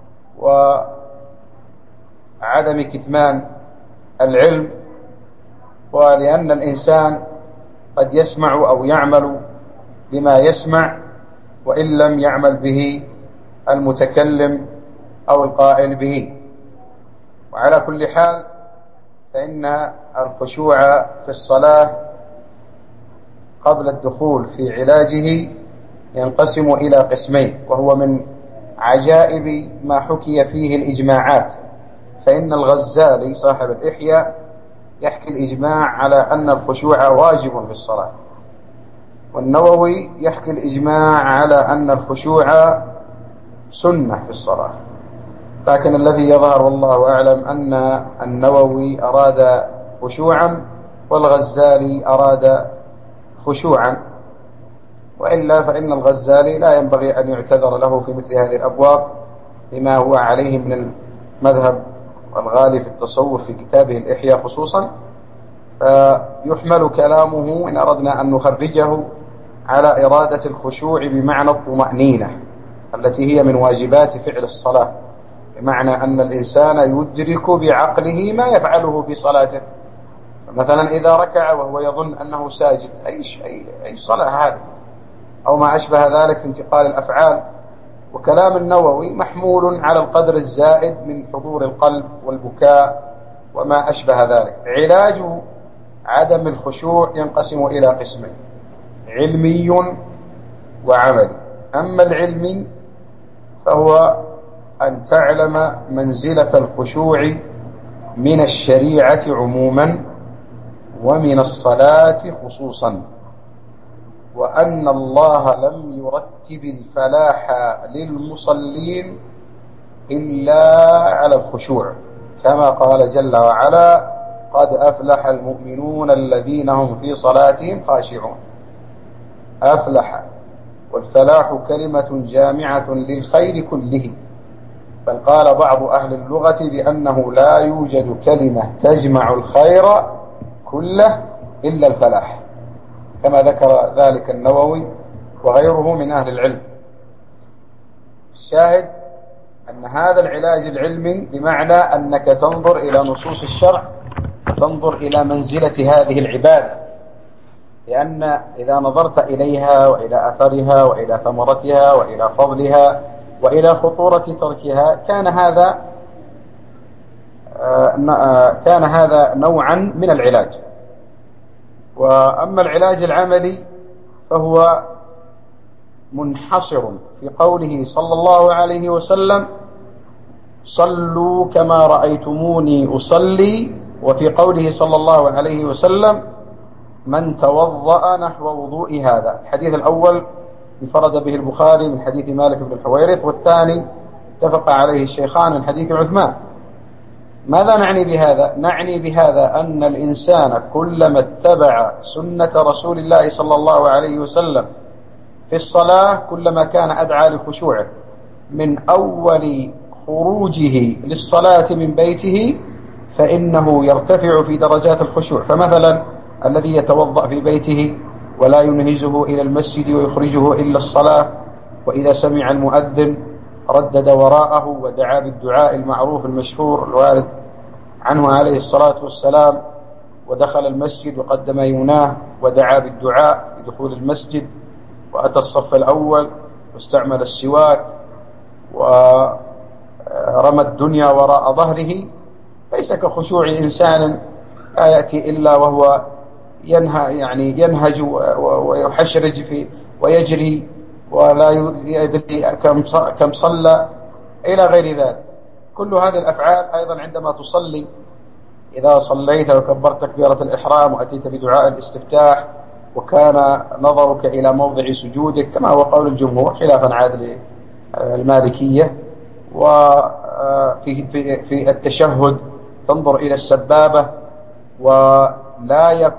وعدم كتمان العلم، ولأن الإنسان قد يسمع أو يعمل بما يسمع وإن لم يعمل به المتكلم أو القائل به. وعلى كل حال فإن الخشوع في الصلاة قبل الدخول في علاجه ينقسم إلى قسمين، وهو من عجائب ما حكي فيه الإجماعات. فإن الغزالي صاحب الإحياء يحكي الإجماع على أن الخشوع واجب في الصلاة، والنووي يحكي الإجماع على أن الخشوع سنة في الصلاة. لكن الذي يظهر والله أعلم أن النووي أراد خشوعا والغزالي أراد خشوعا. وإلا فإن الغزالي لا ينبغي أن يعتذر له في مثل هذه الأبواب لما هو عليه من المذهب والغالي في التصوف في كتابه الإحياء خصوصا. فيحمل كلامه إن أردنا أن نخرجه على إرادة الخشوع بمعنى الطمأنينة التي هي من واجبات فعل الصلاة، بمعنى أن الإنسان يدرك بعقله ما يفعله في صلاته. مثلا إذا ركع وهو يظن أنه ساجد، أي صلاة هذه؟ أو ما أشبه ذلك في انتقال الأفعال. وكلام النووي محمول على القدر الزائد من حضور القلب والبكاء وما أشبه ذلك. علاج عدم الخشوع ينقسم إلى قسمين: علمي وعملي. أما العلمي فهو أن تعلم منزلة الخشوع من الشريعة عموما ومن الصلاة خصوصا، وأن الله لم يرتب الفلاح للمصلين إلا على الخشوع، كما قال جل وعلا: قد أفلح المؤمنون الذين هم في صلاتهم خاشعون. أفلح، والفلاح كلمة جامعة للخير كله، بل قال بعض أهل اللغة بأنه لا يوجد كلمة تجمع الخير كله إلا الفلاح، كما ذكر ذلك النووي وغيره من أهل العلم. الشاهد أن هذا العلاج العلمي بمعنى أنك تنظر إلى نصوص الشرع، تنظر إلى منزلة هذه العبادة، لأن إذا نظرت إليها وإلى أثرها وإلى ثمرتها وإلى فضلها وإلى خطورة تركها كان هذا نوعا من العلاج. وأما العلاج العملي فهو منحصر في قوله صلى الله عليه وسلم: صلوا كما رأيتموني أصلي، وفي قوله صلى الله عليه وسلم: من توضأ نحو وضوء هذا. الحديث الأول انفرد به البخاري من حديث مالك بن الحويرث، والثاني اتفق عليه الشيخان من حديث عثمان. ماذا نعني بهذا؟ نعني بهذا أن الإنسان كلما اتبع سنة رسول الله صلى الله عليه وسلم في الصلاة كلما كان أدعى لخشوعه، من أول خروجه للصلاة من بيته فإنه يرتفع في درجات الخشوع. فمثلا الذي يتوضأ في بيته ولا ينهزه إلى المسجد ويخرجه إلا الصلاة، وإذا سمع المؤذن ردد وراءه ودعا بالدعاء المعروف المشهور الوارد عنه عليه الصلاة والسلام، ودخل المسجد وقدم يمناه ودعا بالدعاء بدخول المسجد، وأتى الصف الأول واستعمل السواك ورمى الدنيا وراء ظهره، ليس كخشوع إنسان لا يأتي إلا وهو ينهج ويحشرج ويجري ولا يدري كم صلى إلى غير ذلك. كل هذه الأفعال أيضا عندما تصلي، إذا صليت وكبرت تكبيرة الإحرام وأتيت بدعاء الاستفتاح وكان نظرك إلى موضع سجودك كما هو قول الجمهور خلافا عاد للمالكية، وفي في التشهد تنظر إلى السبابة، ولا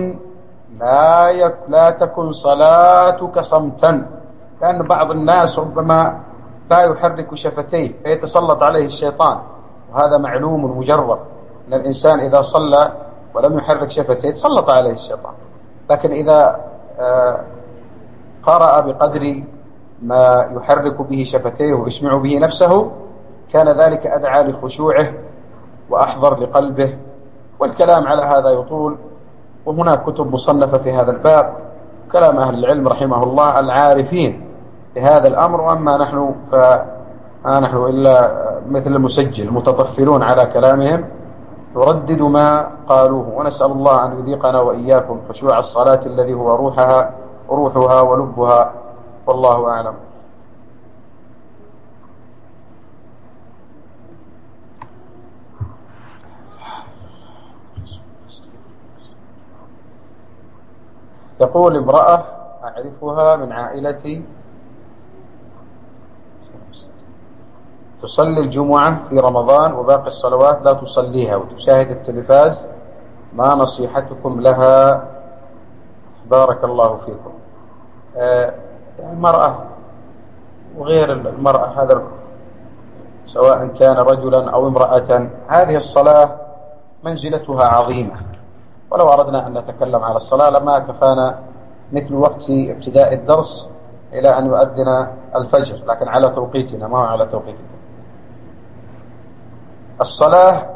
تكن صلاتك صمتا، لأن بعض الناس ربما لا يحرك شفتيه فيتسلط عليه الشيطان، وهذا معلوم مجرب أن الإنسان إذا صلى ولم يحرك شفتيه تسلط عليه الشيطان. لكن إذا قرأ بقدر ما يحرك به شفتيه ويسمع به نفسه كان ذلك أدعى لخشوعه وأحضر لقلبه. والكلام على هذا يطول، وهناك كتب مصنفة في هذا الباب، كلام أهل العلم رحمه الله العارفين لهذا الأمر. وأما نحن فما نحن إلا مثل المسجل متطفلون على كلامهم نردد ما قالوه، ونسأل الله أن يذيقنا وإياكم خشوع الصلاة الذي هو روحها ولبها، والله أعلم. يقول: امرأة أعرفها من عائلتي تصلي الجمعة في رمضان وباقي الصلوات لا تصليها وتشاهد التلفاز، ما نصيحتكم لها؟ بارك الله فيكم. المرأة وغير المرأة، هذا سواء كان رجلا أو امرأة، هذه الصلاة منزلتها عظيمة. ولو أردنا أن نتكلم على الصلاة لما كفانا مثل وقت ابتداء الدرس إلى أن يؤذن الفجر، لكن على توقيتنا ما هو على توقيتكم. الصلاة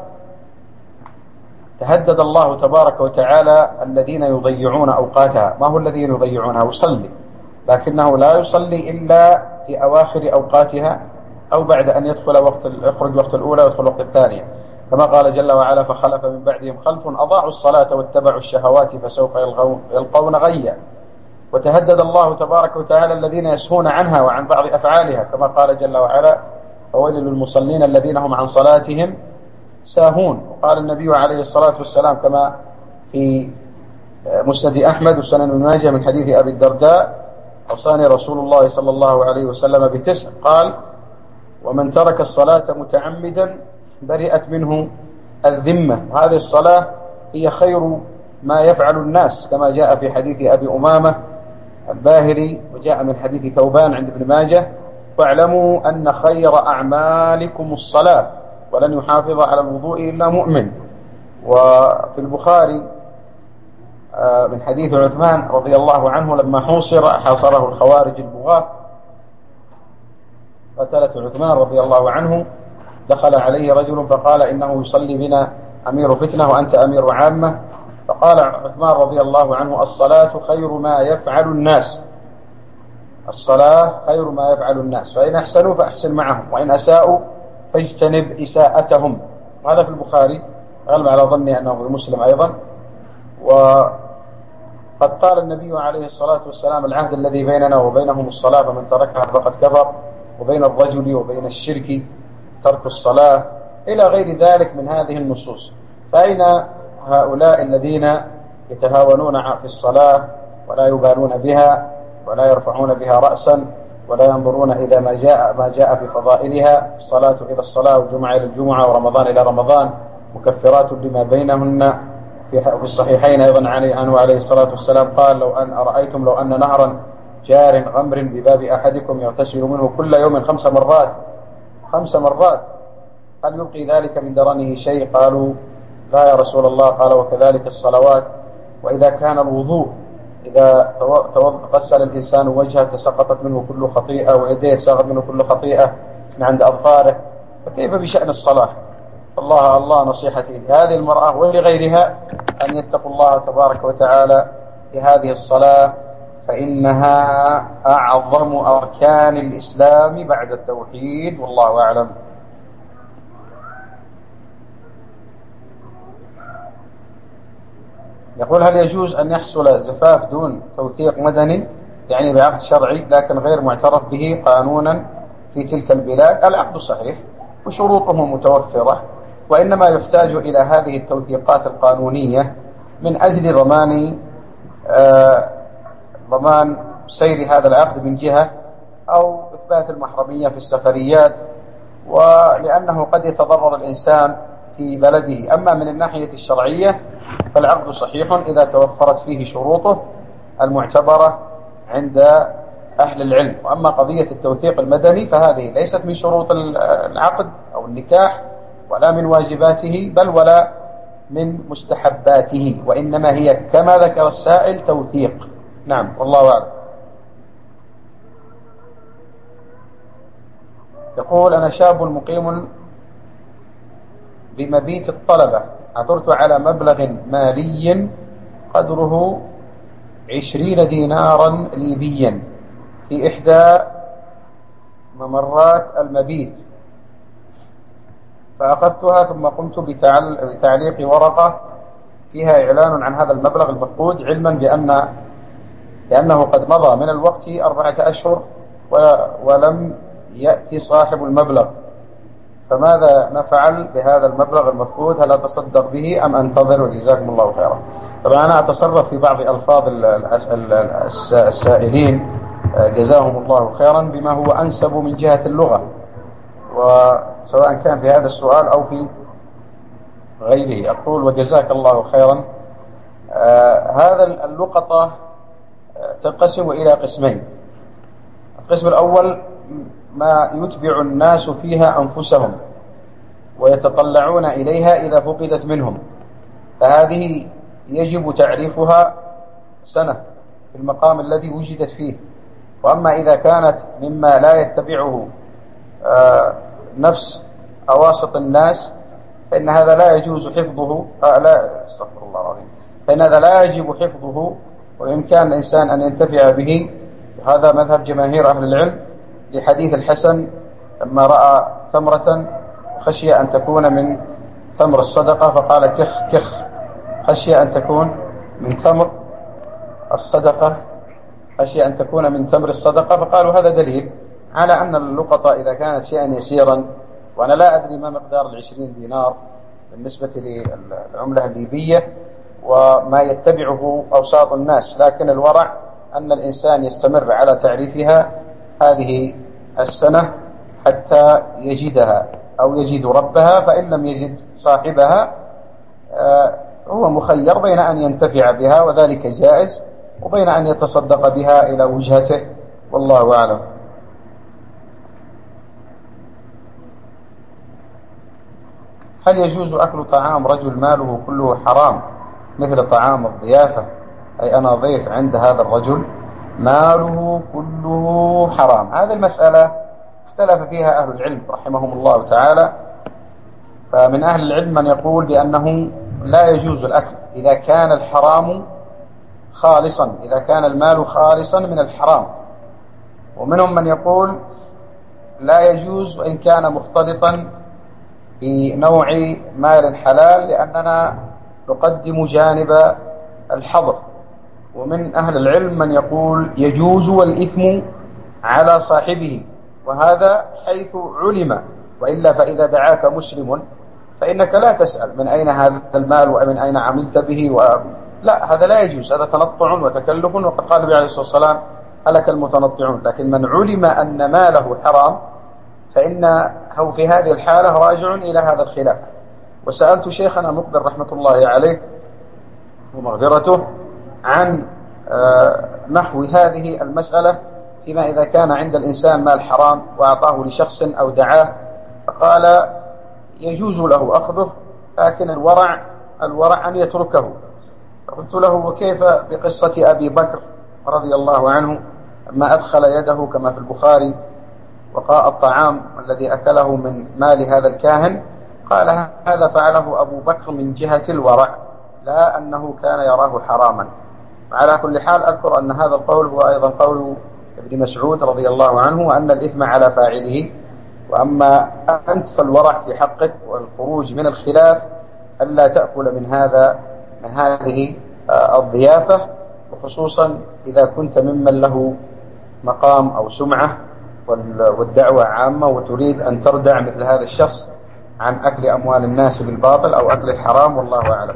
تهدد الله تبارك وتعالى الذين يضيعون أوقاتها. ما هو الذين يضيعونها؟ يصلي، لكنه لا يصلي إلا في أواخر أوقاتها أو بعد أن يخرج وقت الأولى ويدخل وقت الثانية، كما قال جل وعلا: فخلف من بعدهم خلف أضاعوا الصلاة واتبعوا الشهوات فسوف يلقون غيا. وتهدد الله تبارك وتعالى الذين يسهون عنها وعن بعض أفعالها، كما قال جل وعلا: فويل للمصلين الذين هم عن صلاتهم ساهون. وقال النبي عليه الصلاة والسلام كما في مسند أحمد وسنن ابن ماجه من حديث أبي الدرداء: أوصاني رسول الله صلى الله عليه وسلم بتسع، قال: ومن ترك الصلاة متعمدا برئت منه الذمة. وهذه الصلاة هي خير ما يفعل الناس، كما جاء في حديث أبي أمامة الباهلي وجاء من حديث ثوبان عند ابن ماجه: واعلموا أن خير أعمالكم الصلاة ولن يحافظ على الوضوء إلا مؤمن. وفي البخاري من حديث عثمان رضي الله عنه لما حاصره الخوارج البغاة، قتلت عثمان رضي الله عنه، دخل عليه رجل فقال: إنه يصلي بنا أمير فتنة وأنت أمير عامة. فقال عثمان رضي الله عنه: الصلاة خير ما يفعل الناس، الصلاة خير ما يفعل الناس، فإن أحسنوا فأحسن معهم وإن أساءوا فاجتنب إساءتهم. وهذا في البخاري، غالب على ظني أنه في مسلم أيضا. وقد قال النبي عليه الصلاة والسلام: العهد الذي بيننا وبينهم الصلاة فمن تركها فقد كفر، وبين الرجل وبين الشرك ترك الصلاة، إلى غير ذلك من هذه النصوص. فأين هؤلاء الذين يتهاونون في الصلاة ولا يبالون بها ولا يرفعون بها رأسا ولا ينظرون إذا ما جاء في فضائلها؟ الصلاة إلى الصلاة والجمعة إلى الجمعة ورمضان إلى رمضان مكفرات لما بينهن. في الصحيحين أيضا عنه عليه الصلاة والسلام قال: لو أن نهرا جار غمر بباب أحدكم يغتسل منه كل يوم 5 مرات، 5 مرات، هل يبقي ذلك من درنه شيء؟ قالوا: لا يا رسول الله. قال: وكذلك الصلوات. وإذا كان الوضوء إذا غسل الإنسان وجهه تسقطت منه كل خطيئة، ويديه تسقط منه كل خطيئة من عند أظفاره، فكيف بشأن الصلاة؟ الله نصيحتي لهذه المرأة ولغيرها أن يتقوا الله تبارك وتعالى في هذه الصلاة، فإنها أعظم أركان الإسلام بعد التوحيد، والله أعلم. يقول: هل يجوز أن يحصل زفاف دون توثيق مدني، يعني بعقد شرعي لكن غير معترف به قانونا في تلك البلاد؟ العقد صحيح وشروطه متوفرة، وإنما يحتاج إلى هذه التوثيقات القانونية من أجل ضمان سير هذا العقد من جهة، أو إثبات المحرمية في السفريات، ولأنه قد يتضرر الإنسان في بلده. أما من الناحية الشرعية فالعقد صحيح إذا توفرت فيه شروطه المعتبرة عند أهل العلم. وأما قضية التوثيق المدني فهذه ليست من شروط العقد أو النكاح، ولا من واجباته، بل ولا من مستحباته، وإنما هي كما ذكر السائل توثيق. نعم، والله أعلم. يقول: أنا شاب مقيم بمبيت الطلبة، عثرت على مبلغ مالي قدره 20 دينارا ليبيا في إحدى ممرات المبيت، فأخذتها ثم قمت بتعليق ورقة فيها إعلان عن هذا المبلغ المفقود، علما بأنه قد مضى من الوقت 4 أشهر ولم يأتي صاحب المبلغ، فماذا نفعل بهذا المبلغ المفقود؟ هل أتصدق به أم أنتظر؟ وجزاكم الله خيرا. طبعا أنا أتصرف في بعض ألفاظ السائلين جزاهم الله خيرا بما هو أنسب من جهة اللغة، وسواء كان في هذا السؤال أو في غيره. أقول: وجزاك الله خيرا. هذا اللقطة تنقسم إلى قسمين. القسم الأول ما يتبع الناس فيها أنفسهم ويتطلعون إليها إذا فقدت منهم، فهذه يجب تعريفها سنة في المقام الذي وجدت فيه. وأما إذا كانت مما لا يتبعه نفس أواسط الناس فإن هذا لا يجوز حفظه لا استغفر الله العظيم فإن هذا لا يجب حفظه، وإمكان الإنسان أن ينتفع به. وهذا مذهب جماهير أهل العلم لحديث الحسن لما رأى تمرة خشي أن تكون من تمر الصدقة فقال كخ كخ، خشي أن تكون من تمر الصدقة، خشي أن تكون من تمر الصدقة. فقالوا هذا دليل على أن اللقطة إذا كانت شيئا يسيرا، وأنا لا أدري ما مقدار 20 دينار بالنسبة للعملة الليبية وما يتبعه أوساط الناس، لكن الورع أن الإنسان يستمر على تعريفها هذه السنة حتى يجدها أو يجد ربها، فإن لم يجد صاحبها هو مخير بين أن ينتفع بها وذلك جائز، وبين أن يتصدق بها إلى وجهته، والله أعلم. هل يجوز أكل طعام رجل ماله كله حرام مثل طعام الضيافة، أي أنا ضيف عند هذا الرجل ماله كله حرام؟ هذه المسألة اختلف فيها أهل العلم رحمهم الله تعالى. فمن أهل العلم من يقول بأنه لا يجوز الأكل إذا كان الحرام خالصا، إذا كان المال خالصا من الحرام، ومنهم من يقول لا يجوز وإن كان مختلطا بنوع مال حلال لأننا نقدم جانب الحظر. ومن أهل العلم من يقول يجوز والإثم على صاحبه، وهذا حيث علم، وإلا فإذا دعاك مسلم فإنك لا تسأل من أين هذا المال ومن أين عملت به لا، هذا لا يجوز، هذا تنطع وتكلف، وقد قال النبي عليه الصلاة والسلام هلك المتنطعون. لكن من علم أن ماله حرام فإنه في هذه الحالة راجع إلى هذا الخلاف. وسألت شيخنا مقبل رحمة الله عليه ومغفرته عن نحو هذه المسألة فيما إذا كان عند الإنسان مال حرام وأعطاه لشخص أو دعاه، فقال يجوز له أخذه، لكن الورع أن يتركه. فقلت له وكيف بقصة أبي بكر رضي الله عنه لما أدخل يده كما في البخاري وقاء الطعام الذي أكله من مال هذا الكاهن؟ قال هذا فعله أبو بكر من جهة الورع، لا أنه كان يراه حراما. على كل حال أذكر أن هذا القول هو أيضا قول ابن مسعود رضي الله عنه، وأن الإثم على فاعله. وأما أنت فالورع في حقك والخروج من الخلاف ألا تأكل من هذه الضيافة، وخصوصا إذا كنت ممن له مقام أو سمعة والدعوة عامة وتريد أن تردع مثل هذا الشخص عن أكل أموال الناس بالباطل أو أكل الحرام، والله أعلم.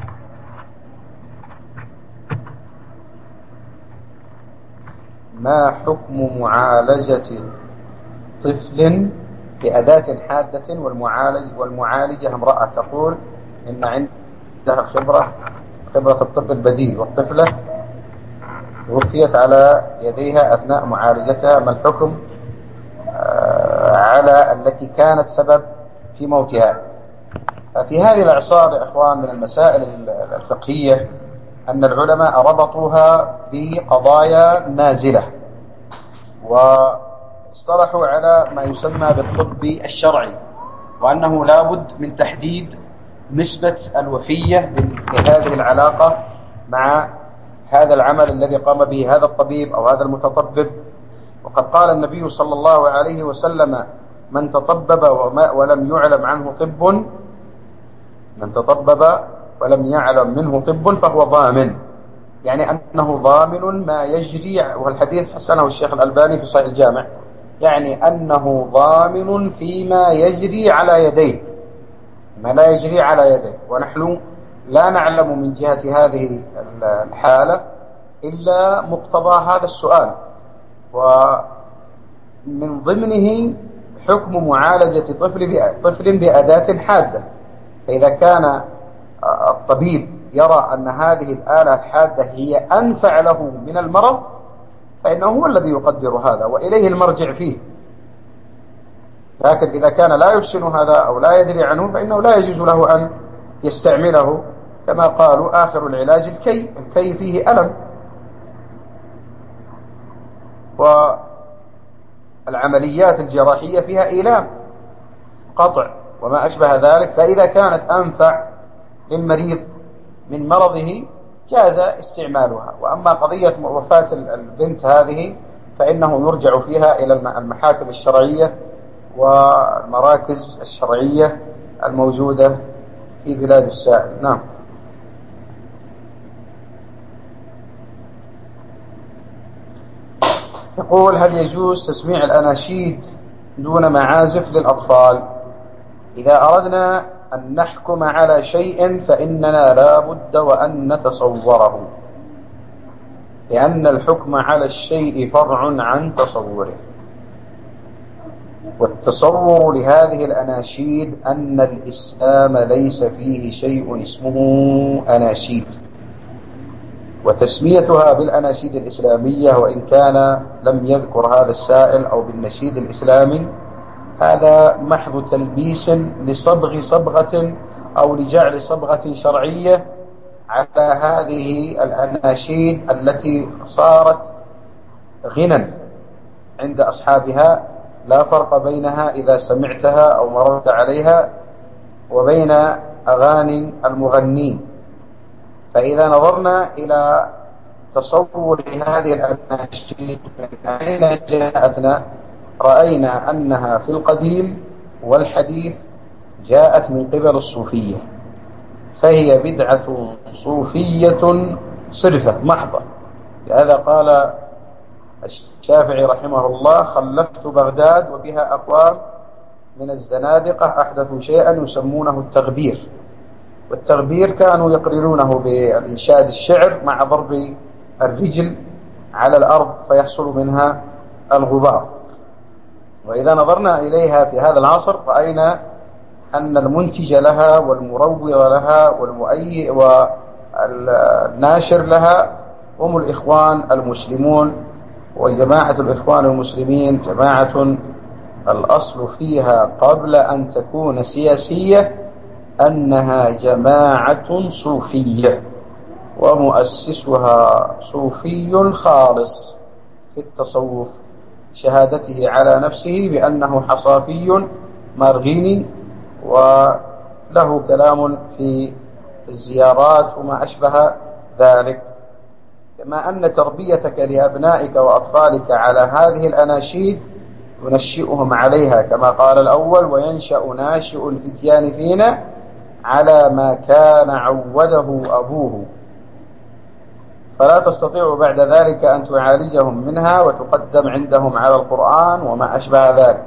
ما حكم معالجة طفل بأداة حادة والمعالجة امرأة تقول إن عندها خبرة الطب البديل، والطفلة توفيت على يديها أثناء معالجتها، ما الحكم على التي كانت سبب في موتها؟ في هذه الإعصار يا إخوان من المسائل الفقهية أن العلماء ربطوها بقضايا نازلة، واصطلحوا على ما يسمى بالطب الشرعي، وأنه لا بد من تحديد نسبة الوفية لهذه العلاقة مع هذا العمل الذي قام به هذا الطبيب أو هذا المتطبب. وقد قال النبي صلى الله عليه وسلم من تطبب ولم يعلم عنه طب، من تطبب ولم يعلم منه طب فهو ضامن، يعني أنه ضامن ما يجري، والحديث حسنه الشيخ الألباني في صحيح الجامع، يعني أنه ضامن فيما يجري على يديه، ما لا يجري على يديه. ونحن لا نعلم من جهة هذه الحالة إلا مقتضى هذا السؤال، ومن ضمنه حكم معالجة طفل بأداة حادة. فإذا كان الطبيب يرى أن هذه الآلة الحادة هي أنفع له من المرض فإنه هو الذي يقدر هذا وإليه المرجع فيه. لكن إذا كان لا يحسن هذا أو لا يدري عنه فإنه لا يجوز له أن يستعمله، كما قالوا آخر العلاج الكي فيه ألم، والعمليات الجراحية فيها إيلام قطع وما أشبه ذلك، فإذا كانت أنفع للمريض من مرضه جاز استعمالها. وأما قضية وفاة البنت هذه فإنه يرجع فيها إلى المحاكم الشرعية والمراكز الشرعية الموجودة في بلاد السائل. نعم. يقول: هل يجوز تسميع الأناشيد دون معازف للأطفال؟ إذا أردنا أن نحكم على شيء فإننا لا بد وأن نتصوره، لأن الحكم على الشيء فرع عن تصوره. والتصور لهذه الأناشيد أن الإسلام ليس فيه شيء اسمه أناشيد، وتسميتها بالأناشيد الإسلامية وإن كان لم يذكر هذا السائل أو بالنشيد الإسلامي، هذا محض تلبيس لصبغ صبغة أو لجعل صبغة شرعية على هذه الأناشيد التي صارت غنى عند أصحابها، لا فرق بينها إذا سمعتها أو مررت عليها وبين أغاني المغنين. فإذا نظرنا إلى تصور هذه الأناشيد من أين جاءتنا، رأينا أنها في القديم والحديث جاءت من قبل الصوفية، فهي بدعة صوفية صرفة محضة. لهذا قال الشافعي رحمه الله: خلفت بغداد وبها أقوام من الزنادقة أحدثوا شيئا يسمونه التغبير. والتغبير كانوا يقرنونه بالإنشاد الشعر مع ضرب الرجل على الأرض فيحصل منها الغبار. وإذا نظرنا إليها في هذا العصر رأينا أن المنتج لها والمروض لها والناشر لها هم الإخوان المسلمون. وجماعة الإخوان المسلمين جماعة الأصل فيها قبل أن تكون سياسية أنها جماعة صوفية، ومؤسسها صوفي خالص في التصوف، شهادته على نفسه بأنه حصافي مرغيني وله كلام في الزيارات وما أشبه ذلك. كما أن تربيتك لأبنائك وأطفالك على هذه الأناشيد ينشئهم عليها، كما قال الأول: وينشأ ناشئ الفتيان فينا على ما كان عوده أبوه. فلا تستطيع بعد ذلك أن تعالجهم منها وتقدم عندهم على القرآن وما أشبه ذلك.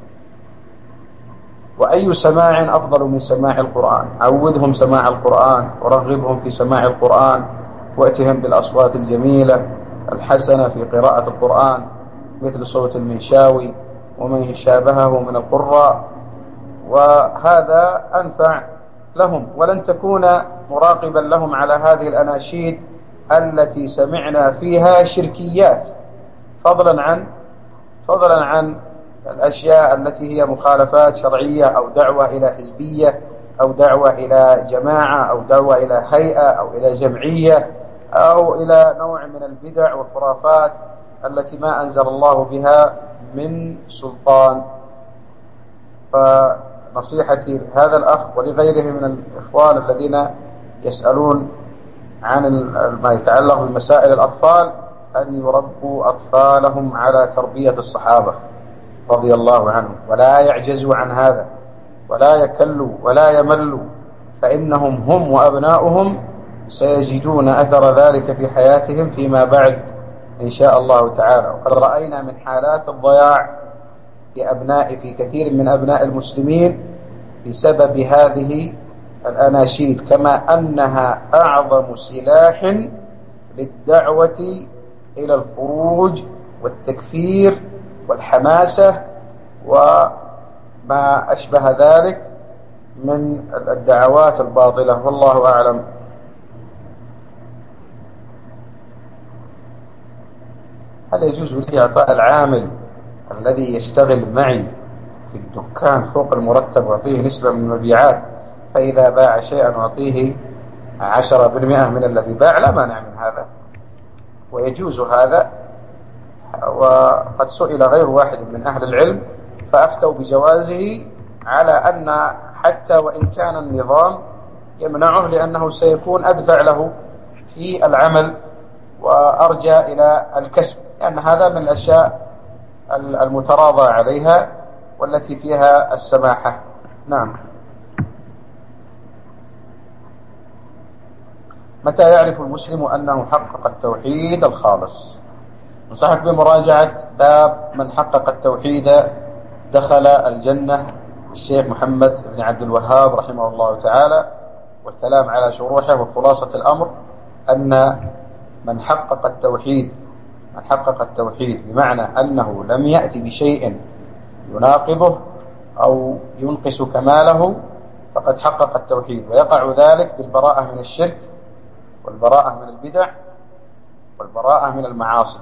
وأي سماع أفضل من سماع القرآن؟ عودهم سماع القرآن ورغبهم في سماع القرآن، وأتهم بالأصوات الجميلة الحسنة في قراءة القرآن مثل صوت المنشاوي ومن شابهه من القراء، وهذا أنفع لهم. ولن تكون مراقبا لهم على هذه الأناشيد التي سمعنا فيها شركيات، فضلا عن الأشياء التي هي مخالفات شرعية أو دعوة إلى حزبية أو دعوة إلى جماعة أو دعوة إلى هيئة أو إلى جمعية أو إلى نوع من البدع والخرافات التي ما أنزل الله بها من سلطان. فنصيحتي لهذا الأخ ولغيره من الإخوان الذين يسألون عن ما يتعلق بمسائل الأطفال أن يربوا أطفالهم على تربية الصحابة رضي الله عنهم، ولا يعجزوا عن هذا ولا يكلوا ولا يملوا، فإنهم هم وأبناؤهم سيجدون أثر ذلك في حياتهم فيما بعد إن شاء الله تعالى. وقد رأينا من حالات الضياع في كثير من أبناء المسلمين بسبب هذه الأناشيد، كما أنها أعظم سلاح للدعوة إلى الخروج والتكفير والحماسة وما أشبه ذلك من الدعوات الباطلة. والله أعلم. هل يجوز لي إعطاء العامل الذي يشتغل معي في الدكان فوق المرتب وأعطيه نسبة من المبيعات، فإذا باع شيئا أعطيه 10% من الذي باع؟ لا مانع من هذا ويجوز هذا. وقد سئل غير واحد من أهل العلم فأفتوا بجوازه، على أن حتى وإن كان النظام يمنعه لأنه سيكون أدفع له في العمل وأرجى إلى الكسب، لأن هذا من الأشياء المتراضى عليها والتي فيها السماحة. نعم. متى يعرف المسلم أنه حقق التوحيد الخالص؟ ننصحك بمراجعة باب من حقق التوحيد دخل الجنة الشيخ محمد بن عبد الوهاب رحمه الله تعالى، والكلام على شروحه. وخلاصة الأمر أن من حقق التوحيد بمعنى أنه لم يأتي بشيء يناقضه أو ينقص كماله فقد حقق التوحيد، ويقع ذلك بالبراءة من الشرك والبراءة من البدع والبراءة من المعاصي.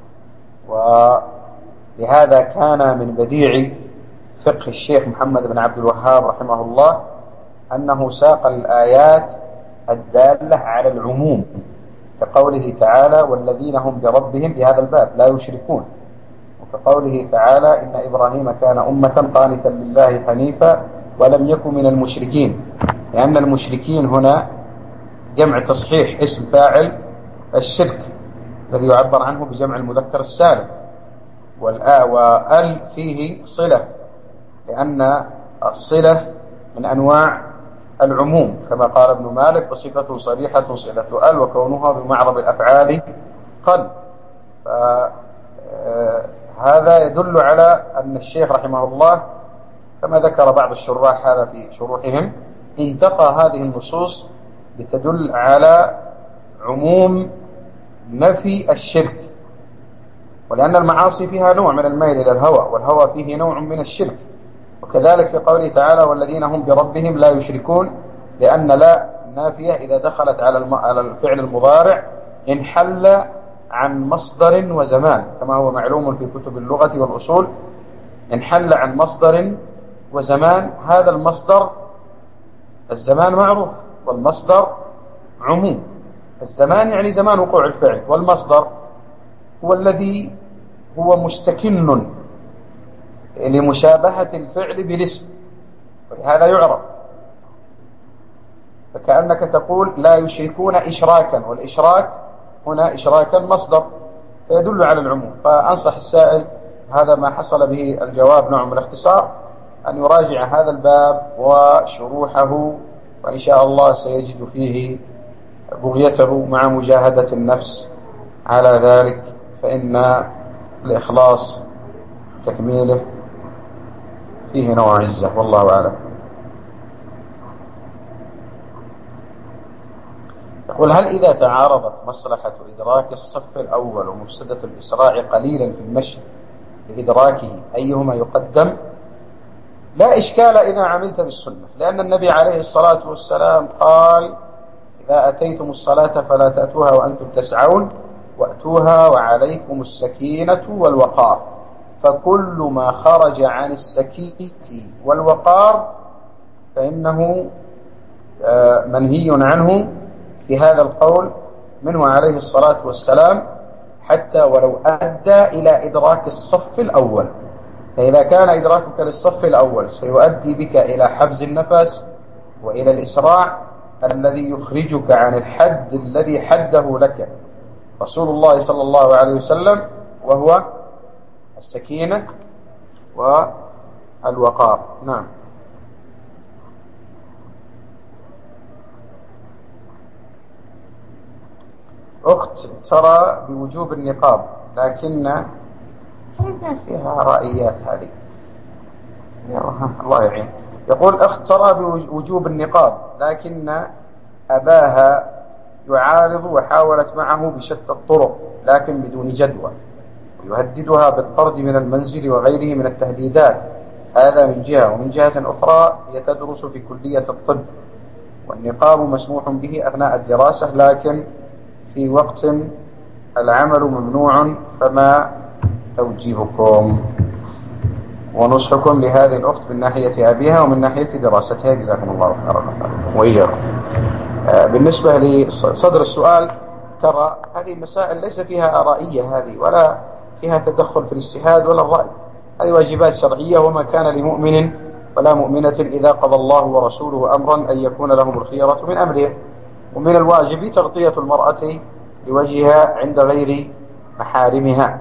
ولهذا كان من بديع فقه الشيخ محمد بن عبد الوهاب رحمه الله أنه ساق الآيات الدالة على العموم، كقوله تعالى والذين هم بربهم في هذا الباب لا يشركون، وكقوله تعالى إن إبراهيم كان أمة قانتا لله حنيفا ولم يكن من المشركين، لأن المشركين هنا جمع تصحيح اسم فاعل الشرك الذي يعبر عنه بجمع المذكر السالم، وال فيه صلة، لأن الصلة من أنواع العموم كما قال ابن مالك وصفة صريحة صلة ال وكونها بمعرب الأفعال قل. فهذا يدل على أن الشيخ رحمه الله كما ذكر بعض الشراح هذا في شروحهم انتقى هذه النصوص لتدل على عموم نفي الشرك، ولأن المعاصي فيها نوع من الميل إلى الهوى، والهوى فيه نوع من الشرك. وكذلك في قوله تعالى والذين هم بربهم لا يشركون، لأن لا نافية إذا دخلت على الفعل المضارع انحل عن مصدر وزمان، كما هو معلوم في كتب اللغة والأصول، انحل عن مصدر وزمان. هذا المصدر الزمان معروف، والمصدر عموم. الزمان يعني زمان وقوع الفعل، والمصدر هو الذي هو مستكن لمشابهة الفعل بالاسم، ولهذا يعرف. فكأنك تقول لا يشركون إشراكا، والإشراك هنا إشراكا مصدر فيدل على العموم. فأنصح السائل، هذا ما حصل به الجواب نوع من الاختصار، أن يراجع هذا الباب وشروحه، وإن شاء الله سيجد فيه بغيته مع مجاهدة النفس على ذلك، فإن الإخلاص تكميله فيه نوع عزة، والله أعلم. يقول هل إذا تعارضت مصلحة إدراك الصف الأول ومفسدة الإسراع قليلا في المشي لإدراكه أيهما يقدم؟ لا إشكال إذا عملت بالسنة، لأن النبي عليه الصلاة والسلام قال إذا أتيتم الصلاة فلا تأتوها وأنتم تسعون وأتوها وعليكم السكينة والوقار. فكل ما خرج عن السكينة والوقار فإنه منهي عنه في هذا القول منه عليه الصلاة والسلام، حتى ولو أدى إلى إدراك الصف الأول. فإذا كان إدراكك للصف الأول سيؤدي بك إلى حبس النفس وإلى الإسراع الذي يخرجك عن الحد الذي حده لك رسول الله صلى الله عليه وسلم، وهو السكينة والوقار. نعم. أخت ترى بوجوب النقاب، لكن فيها رأيات هذه، الله يعين. يقول أخت ترى بوجوب النقاب لكن أباها يعارض وحاولت معه بشتى الطرق لكن بدون جدوى، ويهددها بالطرد من المنزل وغيره من التهديدات. هذا من جهة، ومن جهة أخرى هي تدرس في كلية الطب، والنقاب مسموح به أثناء الدراسة لكن في وقت العمل ممنوع، فما توجيهكم ونصحكم لهذه الأخت من ناحية أبيها ومن ناحية دراستها؟ جزاكم الله خيرا وإياكم. بالنسبة لصدر السؤال، ترى هذه مسائل ليس فيها آرائية هذه، ولا فيها تدخل في الاجتهاد ولا الرأي، هذه واجبات شرعية، وما كان لمؤمن ولا مؤمنة إذا قضى الله ورسوله أمرا أن يكون لهم الخيرة من أمرهم. ومن الواجب تغطية المرأة لوجهها عند غير محارمها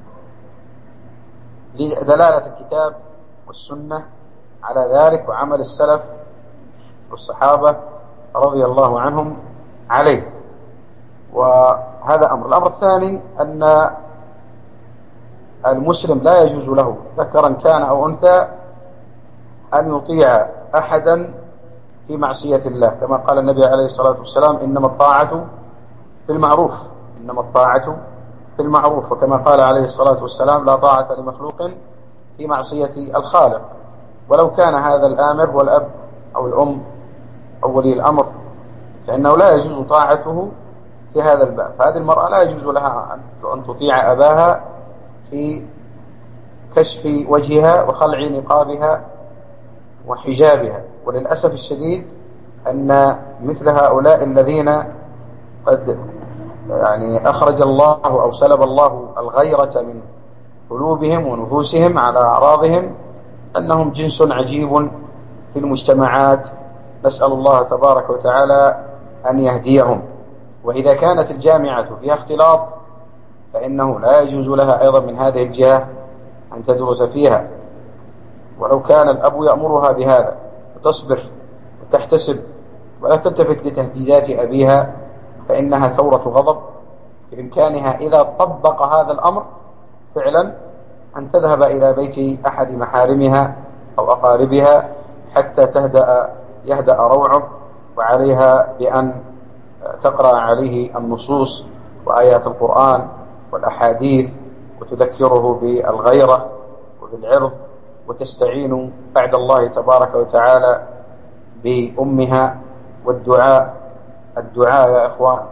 لدلالة الكتاب والسنة على ذلك وعمل السلف والصحابة رضي الله عنهم عليه. وهذا أمر. الأمر الثاني أن المسلم لا يجوز له ذكرا كان أو أنثى أن يطيع أحدا في معصية الله، كما قال النبي عليه الصلاة والسلام: إنما الطاعة في المعروف، إنما الطاعة في المعروف. وكما قال عليه الصلاة والسلام: لا طاعة لمخلوق في معصية الخالق. ولو كان هذا الآمر هو الأب أو الأم أو ولي الأمر، فإنه لا يجوز طاعته في هذا الباب. فهذه المرأة لا يجوز لها أن تطيع أباها في كشف وجهها وخلع نقابها وحجابها. وللأسف الشديد أن مثل هؤلاء الذين قد أخرج الله أو سلب الله الغيرة من قلوبهم ونفوسهم على أعراضهم، أنهم جنس عجيب في المجتمعات، نسأل الله تبارك وتعالى أن يهديهم. وإذا كانت الجامعة فيها اختلاط، فإنه لا يجوز لها أيضا من هذه الجهة أن تدرس فيها، ولو كان الأب يأمرها بهذا، وتصبر وتحتسب ولا تلتفت لتهديدات أبيها، فإنها ثورة غضب. بإمكانها إذا طبق هذا الأمر فعلا أن تذهب إلى بيت أحد محارمها أو أقاربها حتى يهدأ روعه، وعليها بأن تقرأ عليه النصوص وآيات القرآن والأحاديث، وتذكره بالغيرة وبالعرض، وتستعين بعد الله تبارك وتعالى بأمها والدعاء. الدعاء يا إخوان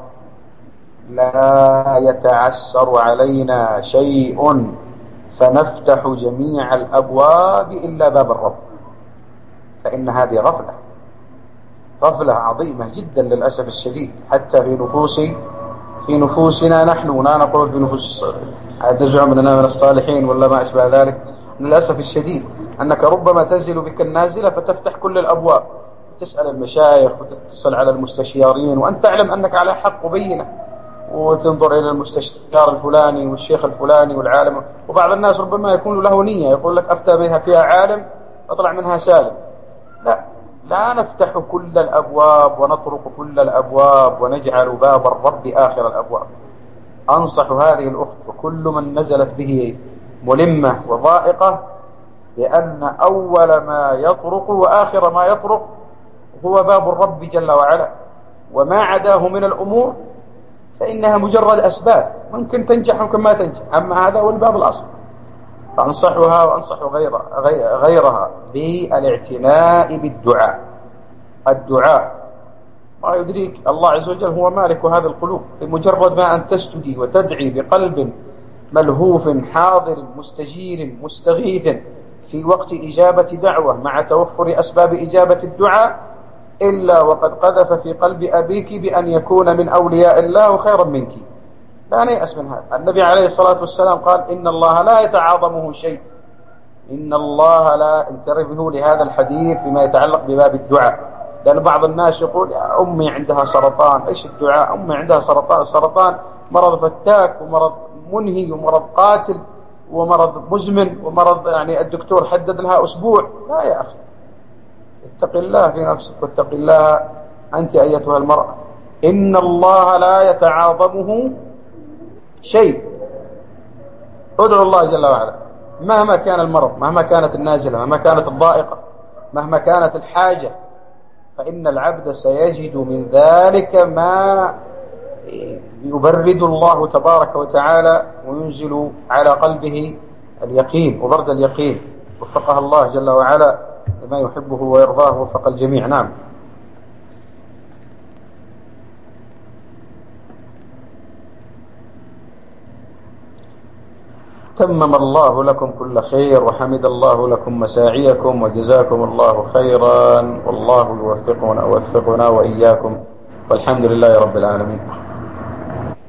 لا يتعسر علينا شيء فنفتح جميع الأبواب إلا باب الرب، فإن هذه غفلة عظيمة جدا للأسف الشديد، حتى في نفوسنا نحن، لا نقول في نفوس تزعم أننا من الصالحين ولا ما أشبه ذلك. للأسف الشديد أنك ربما تنزل بك النازلة فتفتح كل الأبواب، تسأل المشايخ وتتصل على المستشارين وأنت تعلم أنك على حق وبينة، وتنظر إلى المستشار الفلاني والشيخ الفلاني والعالم. وبعض الناس ربما يكون له نية، يقول لك أفتى بها فيها عالم أطلع منها سالم. لا نفتح كل الأبواب ونطرق كل الأبواب ونجعل باب الرب آخر الأبواب. أنصح هذه الأخت وكل من نزلت به ملمة وضائقة بأن أول ما يطرق وآخر ما يطرق هو باب الرب جل وعلا، وما عداه من الأمور فإنها مجرد أسباب، ممكن تنجح وممكن ما تنجح، أما هذا هو الباب الأصل. فأنصحها وأنصح غيرها بالاعتناء بالدعاء. الدعاء ما يدريك الله عز وجل هو مالك هذه القلوب، بمجرد ما أن تسجدي وتدعي بقلب ملهوف حاضر مستجير مستغيث في وقت إجابة دعوة مع توفر أسباب إجابة الدعاء، إلا وقد قذف في قلب أبيك بأن يكون من أولياء الله خيرا منك. لا نيأس من هذا. النبي عليه الصلاة والسلام قال: إن الله لا يتعاظمه شيء. إن الله لا انتبهوا لهذا الحديث فيما يتعلق بباب الدعاء، لأن بعض الناس يقول: يا أمي عندها سرطان، إيش الدعاء؟ أمي عندها سرطان. السرطان مرض فتاك ومرض منهي ومرض قاتل ومرض مزمن ومرض الدكتور حدد لها أسبوع. لا يا أخي، اتق الله في نفسك واتق الله أنت أيتها المرأة. إن الله لا يتعاظمه شيء. ادعو الله جل وعلا مهما كان المرض، مهما كانت النازلة، مهما كانت الضائقة، مهما كانت الحاجة، فإن العبد سيجد من ذلك ما يبرد الله تبارك وتعالى وينزل على قلبه اليقين وبرد اليقين. وفقها الله جل وعلا لما يحبه ويرضاه، وفق الجميع. نعم. تمم الله لكم كل خير، وحمد الله لكم مساعيكم، وجزاكم الله خيرا، والله يوفقنا وإياكم، والحمد لله رب العالمين.